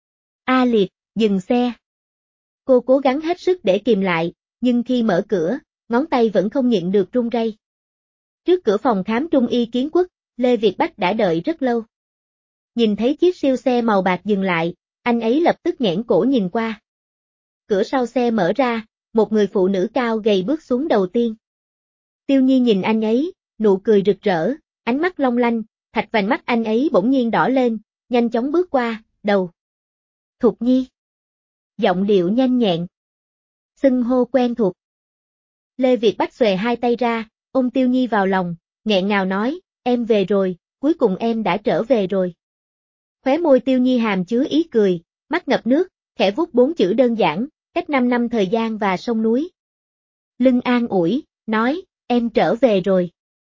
A Liệt, dừng xe. Cô cố gắng hết sức để kìm lại, nhưng khi mở cửa, ngón tay vẫn không nhịn được run rẩy. Trước cửa phòng khám Trung y Kiến Quốc, Lê Việt Bách đã đợi rất lâu. Nhìn thấy chiếc siêu xe màu bạc dừng lại, anh ấy lập tức nghẽn cổ nhìn qua. Cửa sau xe mở ra, một người phụ nữ cao gầy bước xuống đầu tiên. Tiêu Nhi nhìn anh ấy, nụ cười rực rỡ, ánh mắt long lanh, thạch vành mắt anh ấy bỗng nhiên đỏ lên, nhanh chóng bước qua, đầu. Thục Nhi. Giọng điệu nhanh nhẹn. Xưng hô quen thuộc. Lê Việt Bách xuề hai tay ra, ôm Tiêu Nhi vào lòng, nghẹn ngào nói, em về rồi, cuối cùng em đã trở về rồi. Khóe môi Tiêu Nhi hàm chứa ý cười, mắt ngập nước, khẽ vuốt 4 chữ đơn giản, cách 5 năm thời gian và sông núi. Lưng an ủi, nói, em trở về rồi.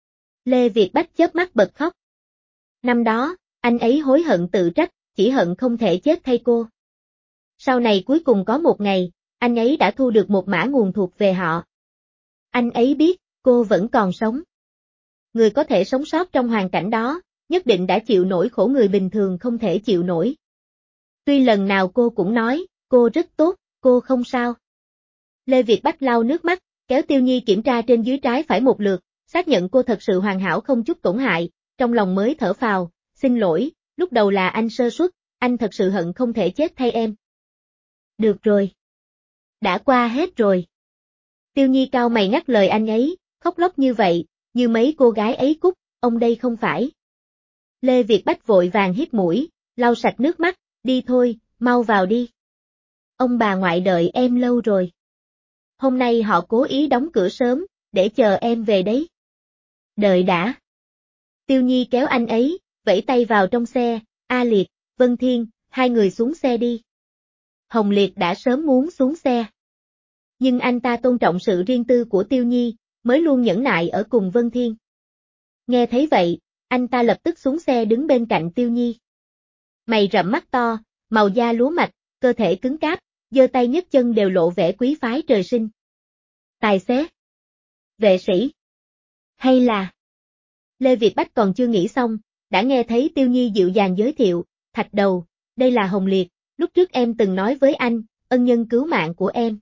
Lê Việt Bách chớp mắt bật khóc. Năm đó, anh ấy hối hận tự trách, chỉ hận không thể chết thay cô. Sau này cuối cùng có một ngày, anh ấy đã thu được một mã nguồn thuộc về họ. Anh ấy biết, cô vẫn còn sống. Người có thể sống sót trong hoàn cảnh đó, nhất định đã chịu nổi khổ người bình thường không thể chịu nổi. Tuy lần nào cô cũng nói, cô rất tốt, cô không sao. Lê Việt Bách lau nước mắt, kéo Tiêu Nhi kiểm tra trên dưới trái phải một lượt, xác nhận cô thật sự hoàn hảo không chút tổn hại, trong lòng mới thở phào, xin lỗi, lúc đầu là anh sơ suất, anh thật sự hận không thể chết thay em. Được rồi. Đã qua hết rồi. Tiêu Nhi cau mày ngắt lời anh ấy, khóc lóc như vậy, như mấy cô gái ấy cút, ông đây không phải. Lê Việt Bách vội vàng hít mũi, lau sạch nước mắt, đi thôi, mau vào đi. Ông bà ngoại đợi em lâu rồi. Hôm nay họ cố ý đóng cửa sớm, để chờ em về đấy. Đợi đã. Tiêu Nhi kéo anh ấy, vẫy tay vào trong xe, A Liệt, Vân Thiên, hai người xuống xe đi. Hồng Liệt đã sớm muốn xuống xe. Nhưng anh ta tôn trọng sự riêng tư của Tiêu Nhi, mới luôn nhẫn nại ở cùng Vân Thiên. Nghe thấy vậy, anh ta lập tức xuống xe đứng bên cạnh Tiêu Nhi. Mày rậm mắt to, màu da lúa mạch, cơ thể cứng cáp, giơ tay nhấc chân đều lộ vẻ quý phái trời sinh. Tài xế? Vệ sĩ? Hay là... Lê Việt Bách còn chưa nghĩ xong, đã nghe thấy Tiêu Nhi dịu dàng giới thiệu, Thạch Đầu, đây là Hồng Liệt, lúc trước em từng nói với anh, ân nhân cứu mạng của em.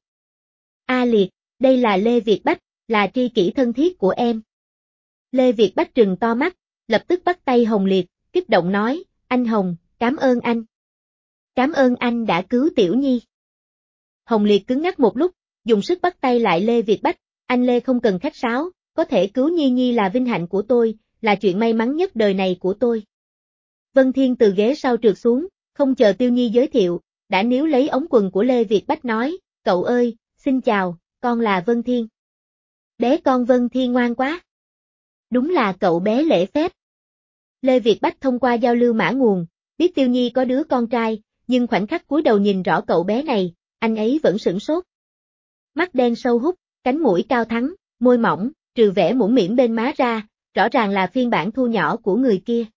A Liệt, đây là Lê Việt Bách, là tri kỷ thân thiết của em. Lê Việt Bách trừng to mắt, lập tức bắt tay Hồng Liệt, kích động nói, anh Hồng, cảm ơn anh. Cảm ơn anh đã cứu Tiểu Nhi. Hồng Liệt cứng ngắc một lúc, dùng sức bắt tay lại Lê Việt Bách, anh Lê không cần khách sáo, có thể cứu Nhi Nhi là vinh hạnh của tôi, là chuyện may mắn nhất đời này của tôi. Vân Thiên từ ghế sau trượt xuống, không chờ Tiêu Nhi giới thiệu, đã níu lấy ống quần của Lê Việt Bách nói, cậu ơi, xin chào, con là Vân Thiên. Bé con Vân Thiên ngoan quá. Đúng là cậu bé lễ phép. Lê Việt Bách thông qua giao lưu mã nguồn, biết Tiêu Nhi có đứa con trai, nhưng khoảnh khắc cúi đầu nhìn rõ cậu bé này, anh ấy vẫn sửng sốt. Mắt đen sâu hút, cánh mũi cao thắng, môi mỏng, trừ vẻ mũm mĩm bên má ra, rõ ràng là phiên bản thu nhỏ của người kia.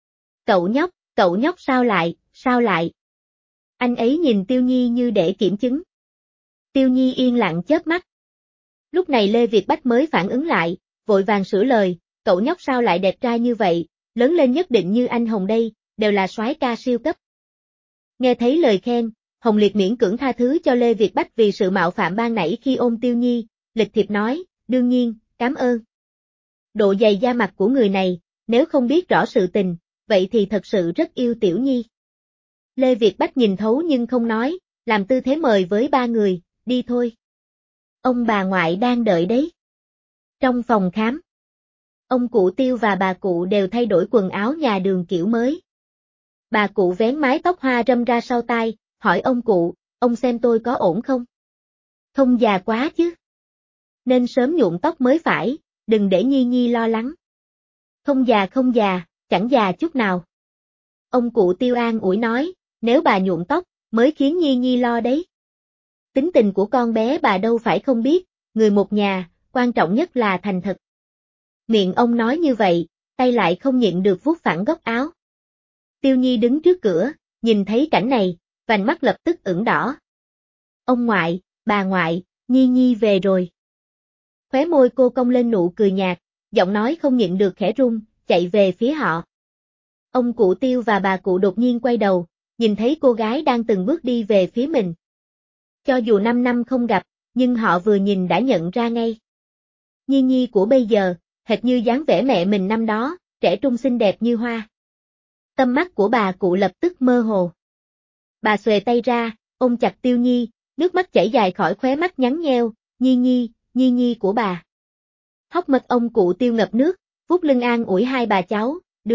Cậu nhóc sao lại? Anh ấy nhìn Tiêu Nhi như để kiểm chứng. Tiêu Nhi yên lặng chớp mắt. Lúc này Lê Việt Bách mới phản ứng lại, vội vàng sửa lời, cậu nhóc sao lại đẹp trai như vậy, lớn lên nhất định như anh Hồng đây, đều là soái ca siêu cấp. Nghe thấy lời khen, Hồng Liệt miễn cưỡng tha thứ cho Lê Việt Bách vì sự mạo phạm ban nãy khi ôm Tiêu Nhi, lịch thiệp nói, đương nhiên, cảm ơn. Độ dày da mặt của người này, nếu không biết rõ sự tình, vậy thì thật sự rất yêu Tiểu Nhi. Lê Việt Bách nhìn thấu nhưng không nói, làm tư thế mời với ba người, đi thôi. Ông bà ngoại đang đợi đấy. Trong phòng khám, ông cụ Tiêu và bà cụ đều thay đổi quần áo nhà đường kiểu mới. Bà cụ vén mái tóc hoa râm ra sau tai, hỏi ông cụ, ông xem tôi có ổn không? Không già quá chứ. Nên sớm nhuộm tóc mới phải, đừng để Nhi Nhi lo lắng. Không già, chẳng già chút nào. Ông cụ Tiêu an ủi nói, nếu bà nhuộm tóc, mới khiến Nhi Nhi lo đấy. Tính tình của con bé bà đâu phải không biết, người một nhà, quan trọng nhất là thành thật. Miệng ông nói như vậy, tay lại không nhịn được vuốt phẳng góc áo. Tiêu Nhi đứng trước cửa, nhìn thấy cảnh này, vành mắt lập tức ửng đỏ. Ông ngoại, bà ngoại, Nhi Nhi về rồi. Khóe môi cô cong lên nụ cười nhạt, giọng nói không nhịn được khẽ run, chạy về phía họ. Ông cụ Tiêu và bà cụ đột nhiên quay đầu, nhìn thấy cô gái đang từng bước đi về phía mình. Cho dù 5 năm không gặp, nhưng họ vừa nhìn đã nhận ra ngay. Nhi Nhi của bây giờ, hệt như dáng vẻ mẹ mình năm đó, trẻ trung xinh đẹp như hoa. Tâm mắt của bà cụ lập tức mơ hồ. Bà xuề tay ra, ôm chặt Tiêu Nhi, nước mắt chảy dài khỏi khóe mắt nhắn nheo, Nhi Nhi, Nhi Nhi của bà. Hốc mắt ông cụ Tiêu ngập nước, vuốt lưng an ủi hai bà cháu, đứa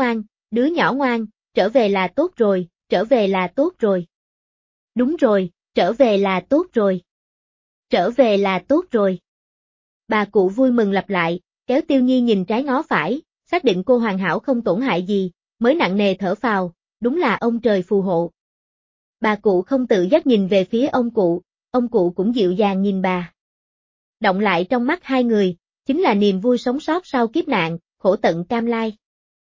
nhỏ ngoan, trở về là tốt rồi, trở về là tốt rồi. Đúng rồi, trở về là tốt rồi. Trở về là tốt rồi. Bà cụ vui mừng lặp lại, kéo Tiêu Nhi nhìn trái ngó phải, xác định cô hoàn hảo không tổn hại gì, mới nặng nề thở phào, đúng là ông trời phù hộ. Bà cụ không tự giác nhìn về phía ông cụ cũng dịu dàng nhìn bà. Động lại trong mắt hai người, chính là niềm vui sống sót sau kiếp nạn, khổ tận cam lai.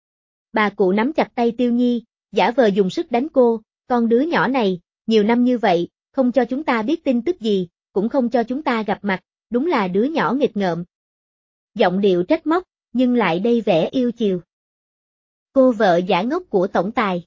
Bà cụ nắm chặt tay Tiêu Nhi, giả vờ dùng sức đánh cô, con đứa nhỏ này, nhiều năm như vậy, không cho chúng ta biết tin tức gì, cũng không cho chúng ta gặp mặt, đúng là đứa nhỏ nghịch ngợm. Giọng điệu trách móc, nhưng lại đầy vẻ yêu chiều. Cô vợ giả ngốc của tổng tài.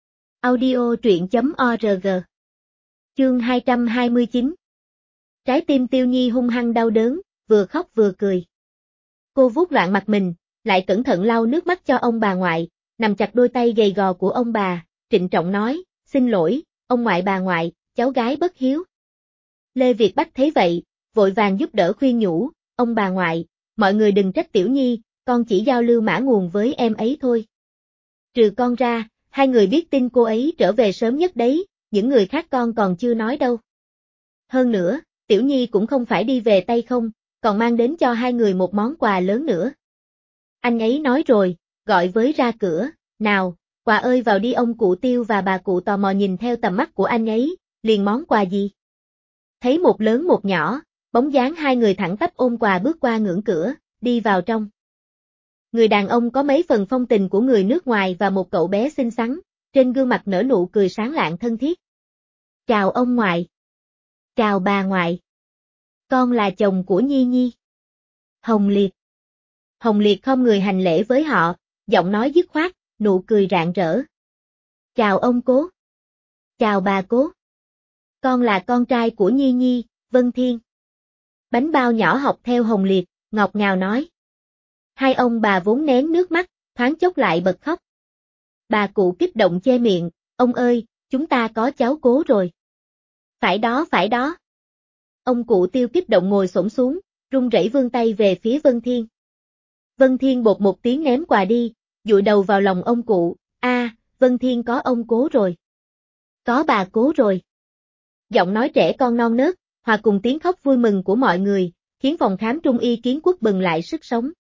Audio truyện.org. Chương 229. Trái tim Tiêu Nhi hung hăng đau đớn, vừa khóc vừa cười. Cô vuốt loạn mặt mình, lại cẩn thận lau nước mắt cho ông bà ngoại, nằm chặt đôi tay gầy gò của ông bà, trịnh trọng nói, xin lỗi, ông ngoại bà ngoại, cháu gái bất hiếu. Lê Việt Bách thấy vậy, vội vàng giúp đỡ khuyên nhủ, ông bà ngoại, mọi người đừng trách Tiểu Nhi, con chỉ giao lưu mã nguồn với em ấy thôi. Trừ con ra, hai người biết tin cô ấy trở về sớm nhất đấy, những người khác con còn chưa nói đâu. Hơn nữa, Tiểu Nhi cũng không phải đi về tay không, còn mang đến cho hai người một món quà lớn nữa. Anh ấy nói rồi, gọi với ra cửa, nào, quà ơi vào đi. Ông cụ Tiêu và bà cụ tò mò nhìn theo tầm mắt của anh ấy, liền món quà gì? Thấy một lớn một nhỏ, bóng dáng hai người thẳng tắp ôm quà bước qua ngưỡng cửa, đi vào trong. Người đàn ông có mấy phần phong tình của người nước ngoài và một cậu bé xinh xắn, trên gương mặt nở nụ cười sáng lạng thân thiết. Chào ông ngoại. Chào bà ngoại. Con là chồng của Nhi Nhi. Hồng Liệt. Hồng Liệt khom người hành lễ với họ, giọng nói dứt khoát, nụ cười rạng rỡ. Chào ông cố. Chào bà cố. Con là con trai của Nhi Nhi, Vân Thiên. Bánh bao nhỏ học theo Hồng Liệt, ngọt ngào nói. Hai ông bà vốn nén nước mắt, thoáng chốc lại bật khóc. Bà cụ kích động che miệng, ông ơi, chúng ta có cháu cố rồi. Phải đó, phải đó. Ông cụ Tiêu kích động ngồi xổm xuống, run rẩy vươn tay về phía Vân Thiên. Vân Thiên bột một tiếng ném quà đi, dụi đầu vào lòng ông cụ, Vân Thiên có ông cố rồi. Có bà cố rồi. Giọng nói trẻ con non nớt, hòa cùng tiếng khóc vui mừng của mọi người, khiến phòng khám Trung y Kiến Quốc bừng lại sức sống.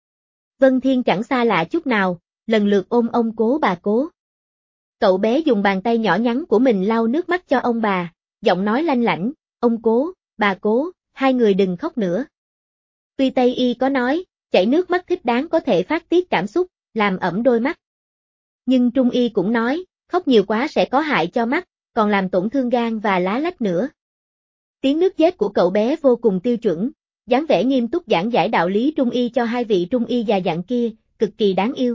Vân Thiên chẳng xa lạ chút nào, lần lượt ôm ông cố bà cố. Cậu bé dùng bàn tay nhỏ nhắn của mình lau nước mắt cho ông bà, giọng nói lanh lảnh, ông cố, bà cố, hai người đừng khóc nữa. Tuy Tây y có nói, chảy nước mắt thích đáng có thể phát tiết cảm xúc, làm ẩm đôi mắt. Nhưng Trung y cũng nói, khóc nhiều quá sẽ có hại cho mắt, còn làm tổn thương gan và lá lách nữa. Tiếng nước dết của cậu bé vô cùng tiêu chuẩn, dáng vẻ nghiêm túc giảng giải đạo lý Trung y cho hai vị Trung y già dặn kia, cực kỳ đáng yêu.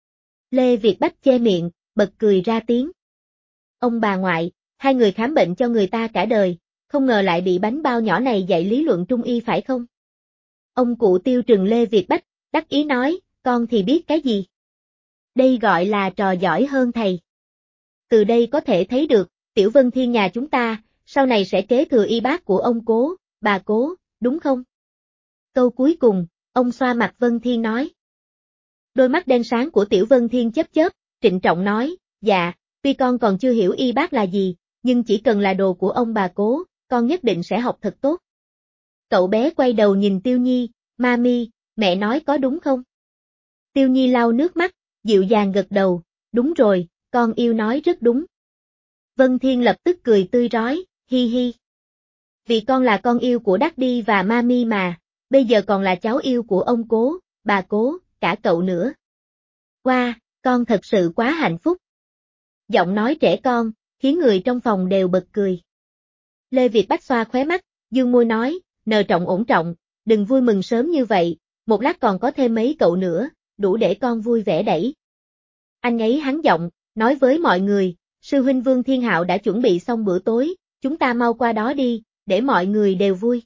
Lê Việt Bách che miệng, bật cười ra tiếng. Ông bà ngoại, hai người khám bệnh cho người ta cả đời, không ngờ lại bị bánh bao nhỏ này dạy lý luận Trung y phải không? Ông cụ Tiêu trừng Lê Việt Bách, đắc ý nói, con thì biết cái gì? Đây gọi là trò giỏi hơn thầy. Từ đây có thể thấy được, Tiểu Vân Thiên nhà chúng ta, sau này sẽ kế thừa y bác của ông cố, bà cố, đúng không? Câu cuối cùng, ông xoa mặt Vân Thiên nói. Đôi mắt đen sáng của Tiểu Vân Thiên chớp chớp, trịnh trọng nói, dạ, tuy con còn chưa hiểu y bác là gì, nhưng chỉ cần là đồ của ông bà cố, con nhất định sẽ học thật tốt. Cậu bé quay đầu nhìn Tiêu Nhi, Mami, mẹ nói có đúng không? Tiêu Nhi lau nước mắt, dịu dàng gật đầu, đúng rồi, con yêu nói rất đúng. Vân Thiên lập tức cười tươi rói, hi hi. Vì con là con yêu của Daddy và Mami mà, bây giờ còn là cháu yêu của ông cố, bà cố, cả cậu nữa. Wow, con thật sự quá hạnh phúc. Giọng nói trẻ con, khiến người trong phòng đều bật cười. Lê Việt Bách xoa khóe mắt, dương môi nói, nờ trọng ổn trọng, đừng vui mừng sớm như vậy, một lát còn có thêm mấy cậu nữa, đủ để con vui vẻ đẩy. Anh ấy hắn giọng, nói với mọi người, sư huynh Vương Thiên Hạo đã chuẩn bị xong bữa tối, chúng ta mau qua đó đi, để mọi người đều vui.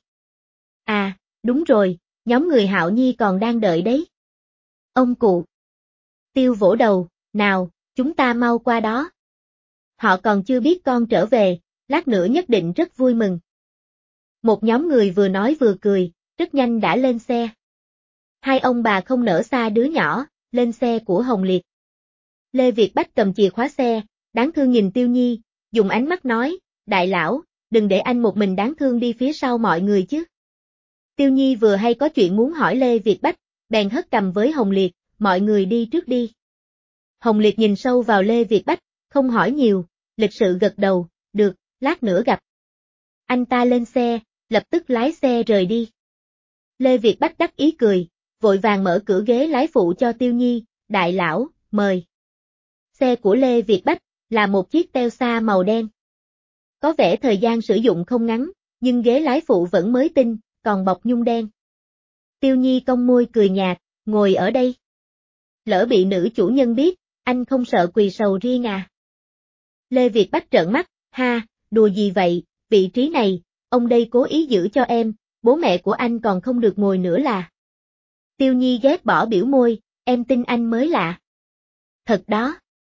À, đúng rồi, nhóm người Hạo Nhi còn đang đợi đấy. Ông cụ. Tiêu vỗ đầu, nào, chúng ta mau qua đó. Họ còn chưa biết con trở về, lát nữa nhất định rất vui mừng. Một nhóm người vừa nói vừa cười, rất nhanh đã lên xe. Hai ông bà không nỡ xa đứa nhỏ, lên xe của Hồng Liệt. Lê Việt Bách cầm chìa khóa xe, đáng thương nhìn Tiêu Nhi, dùng ánh mắt nói, đại lão, đừng để anh một mình đáng thương đi phía sau mọi người chứ. Tiêu Nhi vừa hay có chuyện muốn hỏi Lê Việt Bách, bèn hất cầm với Hồng Liệt, mọi người đi trước đi. Hồng Liệt nhìn sâu vào Lê Việt Bách, không hỏi nhiều, lịch sự gật đầu, được, lát nữa gặp. Anh ta lên xe, lập tức lái xe rời đi. Lê Việt Bách đắc ý cười, vội vàng mở cửa ghế lái phụ cho Tiêu Nhi, đại lão, mời. Xe của Lê Việt Bách là một chiếc Tesla màu đen. Có vẻ thời gian sử dụng không ngắn, nhưng ghế lái phụ vẫn mới tinh, còn bọc nhung đen. Tiêu Nhi cong môi cười nhạt, ngồi ở đây. Lỡ bị nữ chủ nhân biết, anh không sợ quỳ sầu riêng à? Lê Việt Bách trợn mắt, ha, đùa gì vậy, vị trí này, ông đây cố ý giữ cho em, bố mẹ của anh còn không được ngồi nữa là. Tiêu Nhi ghét bỏ biểu môi, em tin anh mới lạ. Thật đó.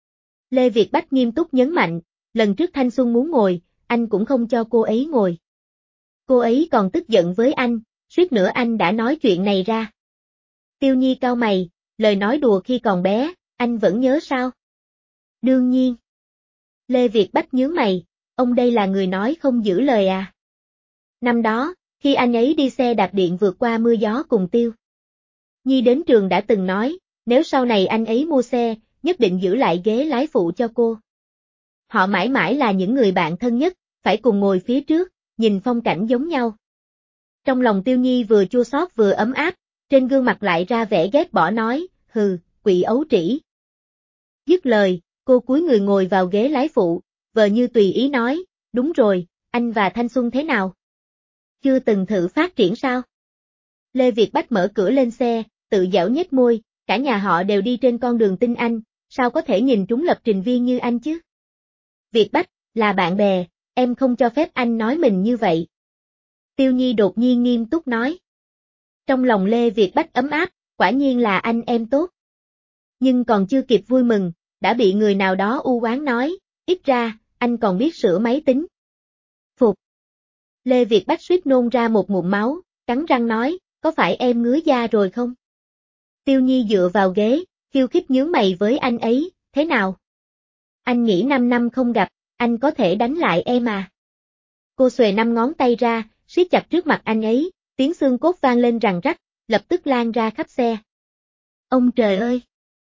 Lê Việt Bách nghiêm túc nhấn mạnh, lần trước Thanh Xuân muốn ngồi, anh cũng không cho cô ấy ngồi. Cô ấy còn tức giận với anh, suýt nữa anh đã nói chuyện này ra. Tiêu Nhi cau mày, lời nói đùa khi còn bé, anh vẫn nhớ sao? Đương nhiên. Lê Việt Bách nhướng mày, ông đây là người nói không giữ lời à? Năm đó, khi anh ấy đi xe đạp điện vượt qua mưa gió cùng Tiêu Nhi đến trường đã từng nói, nếu sau này anh ấy mua xe, nhất định giữ lại ghế lái phụ cho cô. Họ mãi mãi là những người bạn thân nhất, phải cùng ngồi phía trước, nhìn phong cảnh giống nhau. Trong lòng Tiêu Nhi vừa chua xót vừa ấm áp, trên gương mặt lại ra vẻ ghét bỏ nói, hừ, quỷ ấu trĩ. Dứt lời, cô cúi người ngồi vào ghế lái phụ, vờ như tùy ý nói, đúng rồi, anh và Thanh Xuân thế nào? Chưa từng thử phát triển sao? Lê Việt Bách mở cửa lên xe, tự giãu nhếch môi, cả nhà họ đều đi trên con đường tin anh, sao có thể nhìn trúng lập trình viên như anh chứ? Việt Bách, là bạn bè, em không cho phép anh nói mình như vậy. Tiêu Nhi đột nhiên nghiêm túc nói. Trong lòng Lê Việt Bách ấm áp, quả nhiên là anh em tốt. Nhưng còn chưa kịp vui mừng, đã bị người nào đó u oán nói, ít ra, anh còn biết sửa máy tính. Phục. Lê Việt Bách suýt nôn ra một ngụm máu, cắn răng nói, có phải em ngứa da rồi không? Tiêu Nhi dựa vào ghế, khiêu khích nhướng mày với anh ấy, thế nào? Anh nghĩ 5 năm không gặp, anh có thể đánh lại em à? Cô xuề 5 ngón tay ra, siết chặt trước mặt anh ấy, tiếng xương cốt vang lên rằng rắc, lập tức lan ra khắp xe. Ông trời ơi!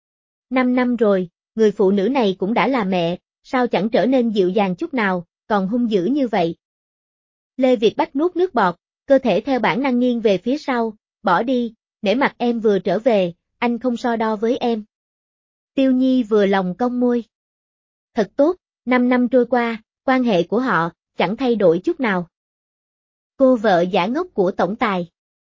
5 năm rồi, người phụ nữ này cũng đã là mẹ, sao chẳng trở nên dịu dàng chút nào, còn hung dữ như vậy. Lê Việt Bách nuốt nước bọt, cơ thể theo bản năng nghiêng về phía sau, bỏ đi, nể mặt em vừa trở về, anh không so đo với em. Tiêu Nhi vừa lòng cong môi. Thật tốt, 5 năm trôi qua, quan hệ của họ, chẳng thay đổi chút nào. Cô vợ giả ngốc của tổng tài.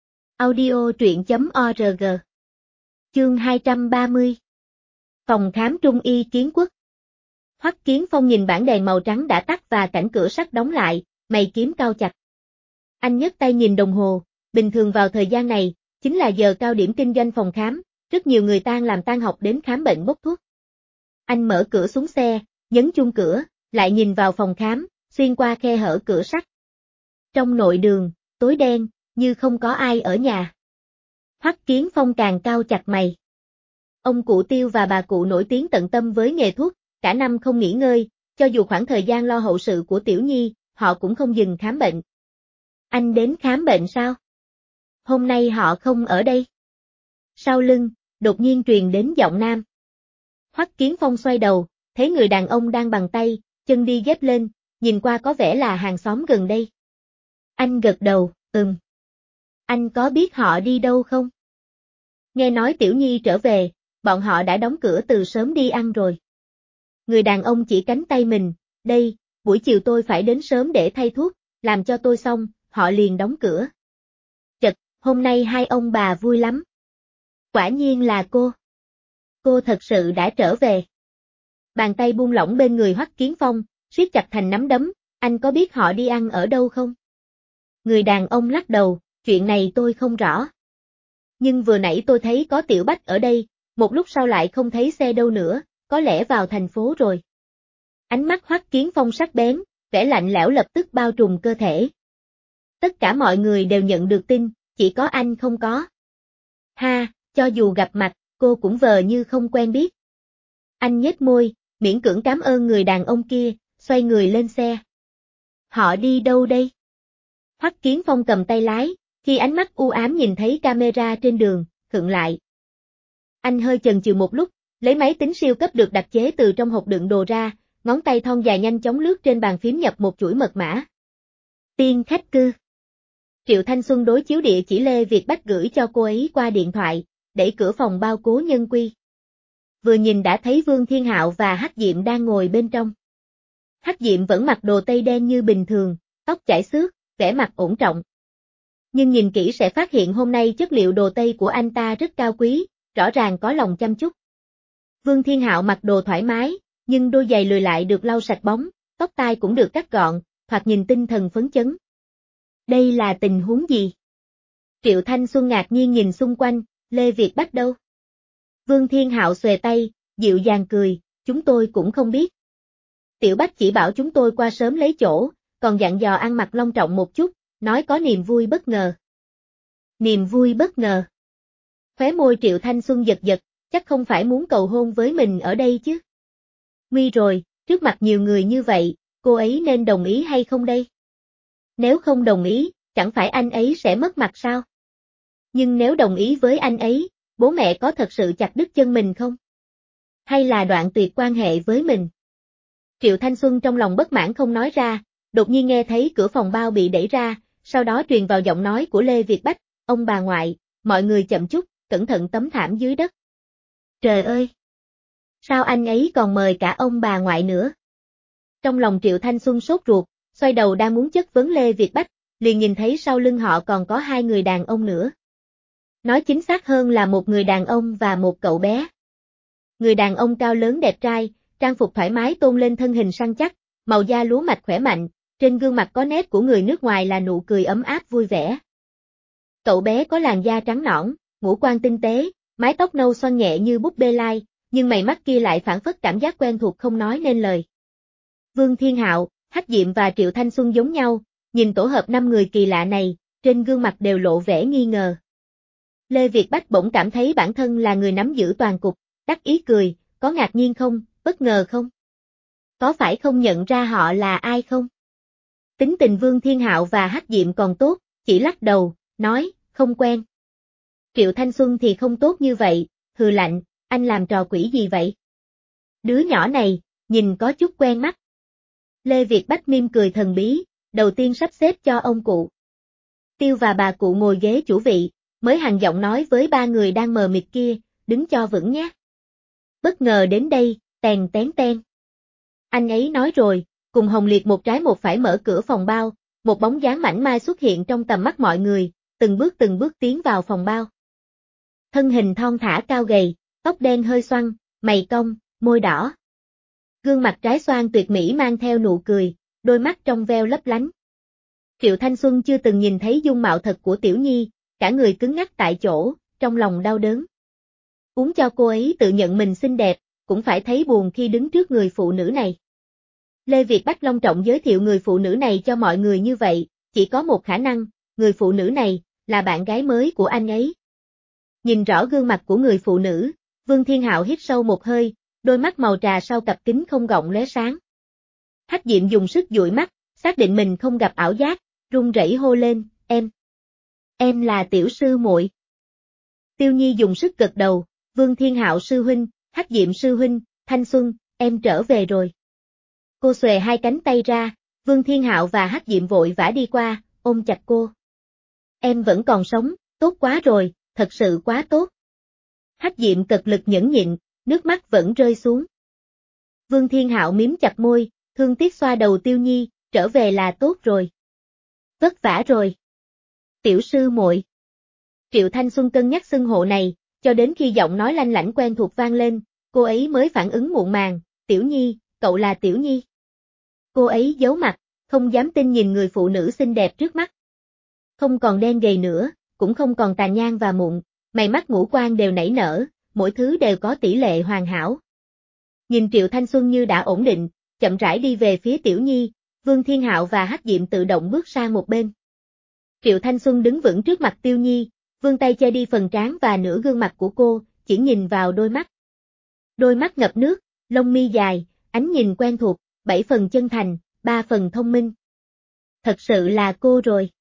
Audio truyện.org. Chương 230. Phòng khám Trung y Kiến Quốc. Hoắc Kiến Phong nhìn bảng đèn màu trắng đã tắt và cảnh cửa sắt đóng lại, mày kiếm cau chặt. Anh nhấc tay nhìn đồng hồ, bình thường vào thời gian này, chính là giờ cao điểm kinh doanh phòng khám, rất nhiều người làm tan học đến khám bệnh bốc thuốc. Anh mở cửa xuống xe, nhấn chuông cửa, lại nhìn vào phòng khám, xuyên qua khe hở cửa sắt. Trong nội đường, tối đen, như không có ai ở nhà. Hoắc Kiến Phong càng cau chặt mày. Ông cụ Tiêu và bà cụ nổi tiếng tận tâm với nghề thuốc, cả năm không nghỉ ngơi, cho dù khoảng thời gian lo hậu sự của Tiểu Nhi, họ cũng không dừng khám bệnh. Anh đến khám bệnh sao? Hôm nay họ không ở đây. Sau lưng, đột nhiên truyền đến giọng nam. Hoắc Kiến Phong xoay đầu, thấy người đàn ông đang bằng tay, chân đi dép lên, nhìn qua có vẻ là hàng xóm gần đây. Anh gật đầu, Anh có biết họ đi đâu không? Nghe nói Tiểu Nhi trở về, bọn họ đã đóng cửa từ sớm đi ăn rồi. Người đàn ông chỉ cánh tay mình, đây, buổi chiều tôi phải đến sớm để thay thuốc, làm cho tôi xong, họ liền đóng cửa. Chật, hôm nay hai ông bà vui lắm. Quả nhiên là cô. Cô thật sự đã trở về. Bàn tay buông lỏng bên người Hoắc Kiến Phong, siết chặt thành nắm đấm, anh có biết họ đi ăn ở đâu không? Người đàn ông lắc đầu, chuyện này tôi không rõ. Nhưng vừa nãy tôi thấy có Tiểu Bách ở đây, một lúc sau lại không thấy xe đâu nữa, có lẽ vào thành phố rồi. Ánh mắt Hoắc Kiến Phong sắc bén, vẻ lạnh lẽo lập tức bao trùm cơ thể. Tất cả mọi người đều nhận được tin, chỉ có anh không có. Ha, cho dù gặp mặt, cô cũng vờ như không quen biết. Anh nhếch môi, miễn cưỡng cảm ơn người đàn ông kia, xoay người lên xe. Họ đi đâu đây? Hoắc Kiến Phong cầm tay lái, khi ánh mắt u ám nhìn thấy camera trên đường, khựng lại. Anh hơi chần chừ một lúc, lấy máy tính siêu cấp được đặc chế từ trong hộp đựng đồ ra, ngón tay thon dài nhanh chóng lướt trên bàn phím nhập một chuỗi mật mã. Tiên khách cư. Triệu Thanh Xuân đối chiếu địa chỉ Lê Việt Bách gửi cho cô ấy qua điện thoại, đẩy cửa phòng bao Cố Nhân Quy. Vừa nhìn đã thấy Vương Thiên Hạo và Hắc Diệm đang ngồi bên trong. Hắc Diệm vẫn mặc đồ tây đen như bình thường, tóc chải xước, vẻ mặt ổn trọng. Nhưng nhìn kỹ sẽ phát hiện hôm nay chất liệu đồ tây của anh ta rất cao quý, rõ ràng có lòng chăm chút. Vương Thiên Hạo mặc đồ thoải mái, nhưng đôi giày lười lại được lau sạch bóng, tóc tai cũng được cắt gọn, thoạt nhìn tinh thần phấn chấn. Đây là tình huống gì? Triệu Thanh Xuân ngạc nhiên nhìn xung quanh, Lê Việt Bách đâu? Vương Thiên Hạo xòe tay, dịu dàng cười, chúng tôi cũng không biết. Tiểu Bách chỉ bảo chúng tôi qua sớm lấy chỗ, còn dặn dò ăn mặc long trọng một chút, nói có niềm vui bất ngờ. Niềm vui bất ngờ. Khóe môi Triệu Thanh Xuân giật giật, chắc không phải muốn cầu hôn với mình ở đây chứ. Nguy rồi, trước mặt nhiều người như vậy, cô ấy nên đồng ý hay không đây? Nếu không đồng ý, chẳng phải anh ấy sẽ mất mặt sao? Nhưng nếu đồng ý với anh ấy, bố mẹ có thật sự chặt đứt chân mình không? Hay là đoạn tuyệt quan hệ với mình? Triệu Thanh Xuân trong lòng bất mãn không nói ra, đột nhiên nghe thấy cửa phòng bao bị đẩy ra, sau đó truyền vào giọng nói của Lê Việt Bách, ông bà ngoại, mọi người chậm chút, cẩn thận tấm thảm dưới đất. Trời ơi! Sao anh ấy còn mời cả ông bà ngoại nữa? Trong lòng Triệu Thanh Xuân sốt ruột, xoay đầu đang muốn chất vấn Lê Việt Bách, liền nhìn thấy sau lưng họ còn có hai người đàn ông nữa. Nói chính xác hơn là một người đàn ông và một cậu bé. Người đàn ông cao lớn đẹp trai, trang phục thoải mái tôn lên thân hình săn chắc, màu da lúa mạch khỏe mạnh, trên gương mặt có nét của người nước ngoài là nụ cười ấm áp vui vẻ. Cậu bé có làn da trắng nõn, ngũ quan tinh tế, mái tóc nâu xoăn nhẹ như búp bê lai, nhưng mày mắt kia lại phảng phất cảm giác quen thuộc không nói nên lời. Vương Thiên Hạo, Hắc Diệm và Triệu Thanh Xuân giống nhau, nhìn tổ hợp 5 người kỳ lạ này, trên gương mặt đều lộ vẻ nghi ngờ. Lê Việt Bách bỗng cảm thấy bản thân là người nắm giữ toàn cục, đắc ý cười, có ngạc nhiên không, bất ngờ không? Có phải không nhận ra họ là ai không? Tính tình Vương Thiên Hạo và Hắc Diệm còn tốt, chỉ lắc đầu, nói, không quen. Triệu Thanh Xuân thì không tốt như vậy, hừ lạnh, anh làm trò quỷ gì vậy? Đứa nhỏ này, nhìn có chút quen mắt. Lê Việt Bách mỉm cười thần bí, đầu tiên sắp xếp cho ông cụ Tiêu và bà cụ ngồi ghế chủ vị, mới hằn giọng nói với ba người đang mờ mịt kia, đứng cho vững nhé. Bất ngờ đến đây, tèn tén ten. Anh ấy nói rồi, cùng Hồng Liệt một trái một phải mở cửa phòng bao, một bóng dáng mảnh mai xuất hiện trong tầm mắt mọi người, từng bước tiến vào phòng bao. Thân hình thon thả cao gầy, tóc đen hơi xoăn, mày cong, môi đỏ. Gương mặt trái xoan tuyệt mỹ mang theo nụ cười, đôi mắt trong veo lấp lánh. Triệu Thanh Xuân chưa từng nhìn thấy dung mạo thật của Tiểu Nhi, cả người cứng ngắc tại chỗ, trong lòng đau đớn. Uống cho cô ấy tự nhận mình xinh đẹp, cũng phải thấy buồn khi đứng trước người phụ nữ này. Lê Việt Bách long trọng giới thiệu người phụ nữ này cho mọi người như vậy, chỉ có một khả năng, người phụ nữ này, là bạn gái mới của anh ấy. Nhìn rõ gương mặt của người phụ nữ, Vương Thiên Hạo hít sâu một hơi, đôi mắt màu trà sau cặp kính không gọng lóe sáng. Hắc Diệm dùng sức dụi mắt, xác định mình không gặp ảo giác, run rẩy hô lên, em là tiểu sư muội. Tiêu Nhi dùng sức gật đầu, Vương Thiên Hạo sư huynh, Hắc Diệm sư huynh, thanh xuân, em trở về rồi. Cô xuề hai cánh tay ra, Vương Thiên Hạo và Hắc Diệm vội vã đi qua, ôm chặt cô. Em vẫn còn sống, tốt quá rồi, thật sự quá tốt. Hắc Diệm cật lực nhẫn nhịn, nước mắt vẫn rơi xuống. Vương Thiên Hạo miếm chặt môi, thương tiếc xoa đầu Tiêu Nhi, trở về là tốt rồi. Vất vả rồi. Tiểu sư muội. Triệu Thanh Xuân cân nhắc xưng hộ này, cho đến khi giọng nói lanh lảnh quen thuộc vang lên, cô ấy mới phản ứng muộn màng, Tiểu Nhi, cậu là Tiểu Nhi. Cô ấy giấu mặt, không dám tin nhìn người phụ nữ xinh đẹp trước mắt. Không còn đen gầy nữa, cũng không còn tàn nhang và mụn, mày mắt ngũ quan đều nảy nở, mỗi thứ đều có tỷ lệ hoàn hảo. Nhìn Triệu Thanh Xuân như đã ổn định, chậm rãi đi về phía Tiểu Nhi, Vương Thiên Hạo và Hắc Diệm tự động bước sang một bên. Triệu Thanh Xuân đứng vững trước mặt Tiêu Nhi, vươn tay che đi phần trán và nửa gương mặt của cô, chỉ nhìn vào đôi mắt. Đôi mắt ngập nước, lông mi dài, ánh nhìn quen thuộc, 7 phần chân thành, 3 phần thông minh. Thật sự là cô rồi.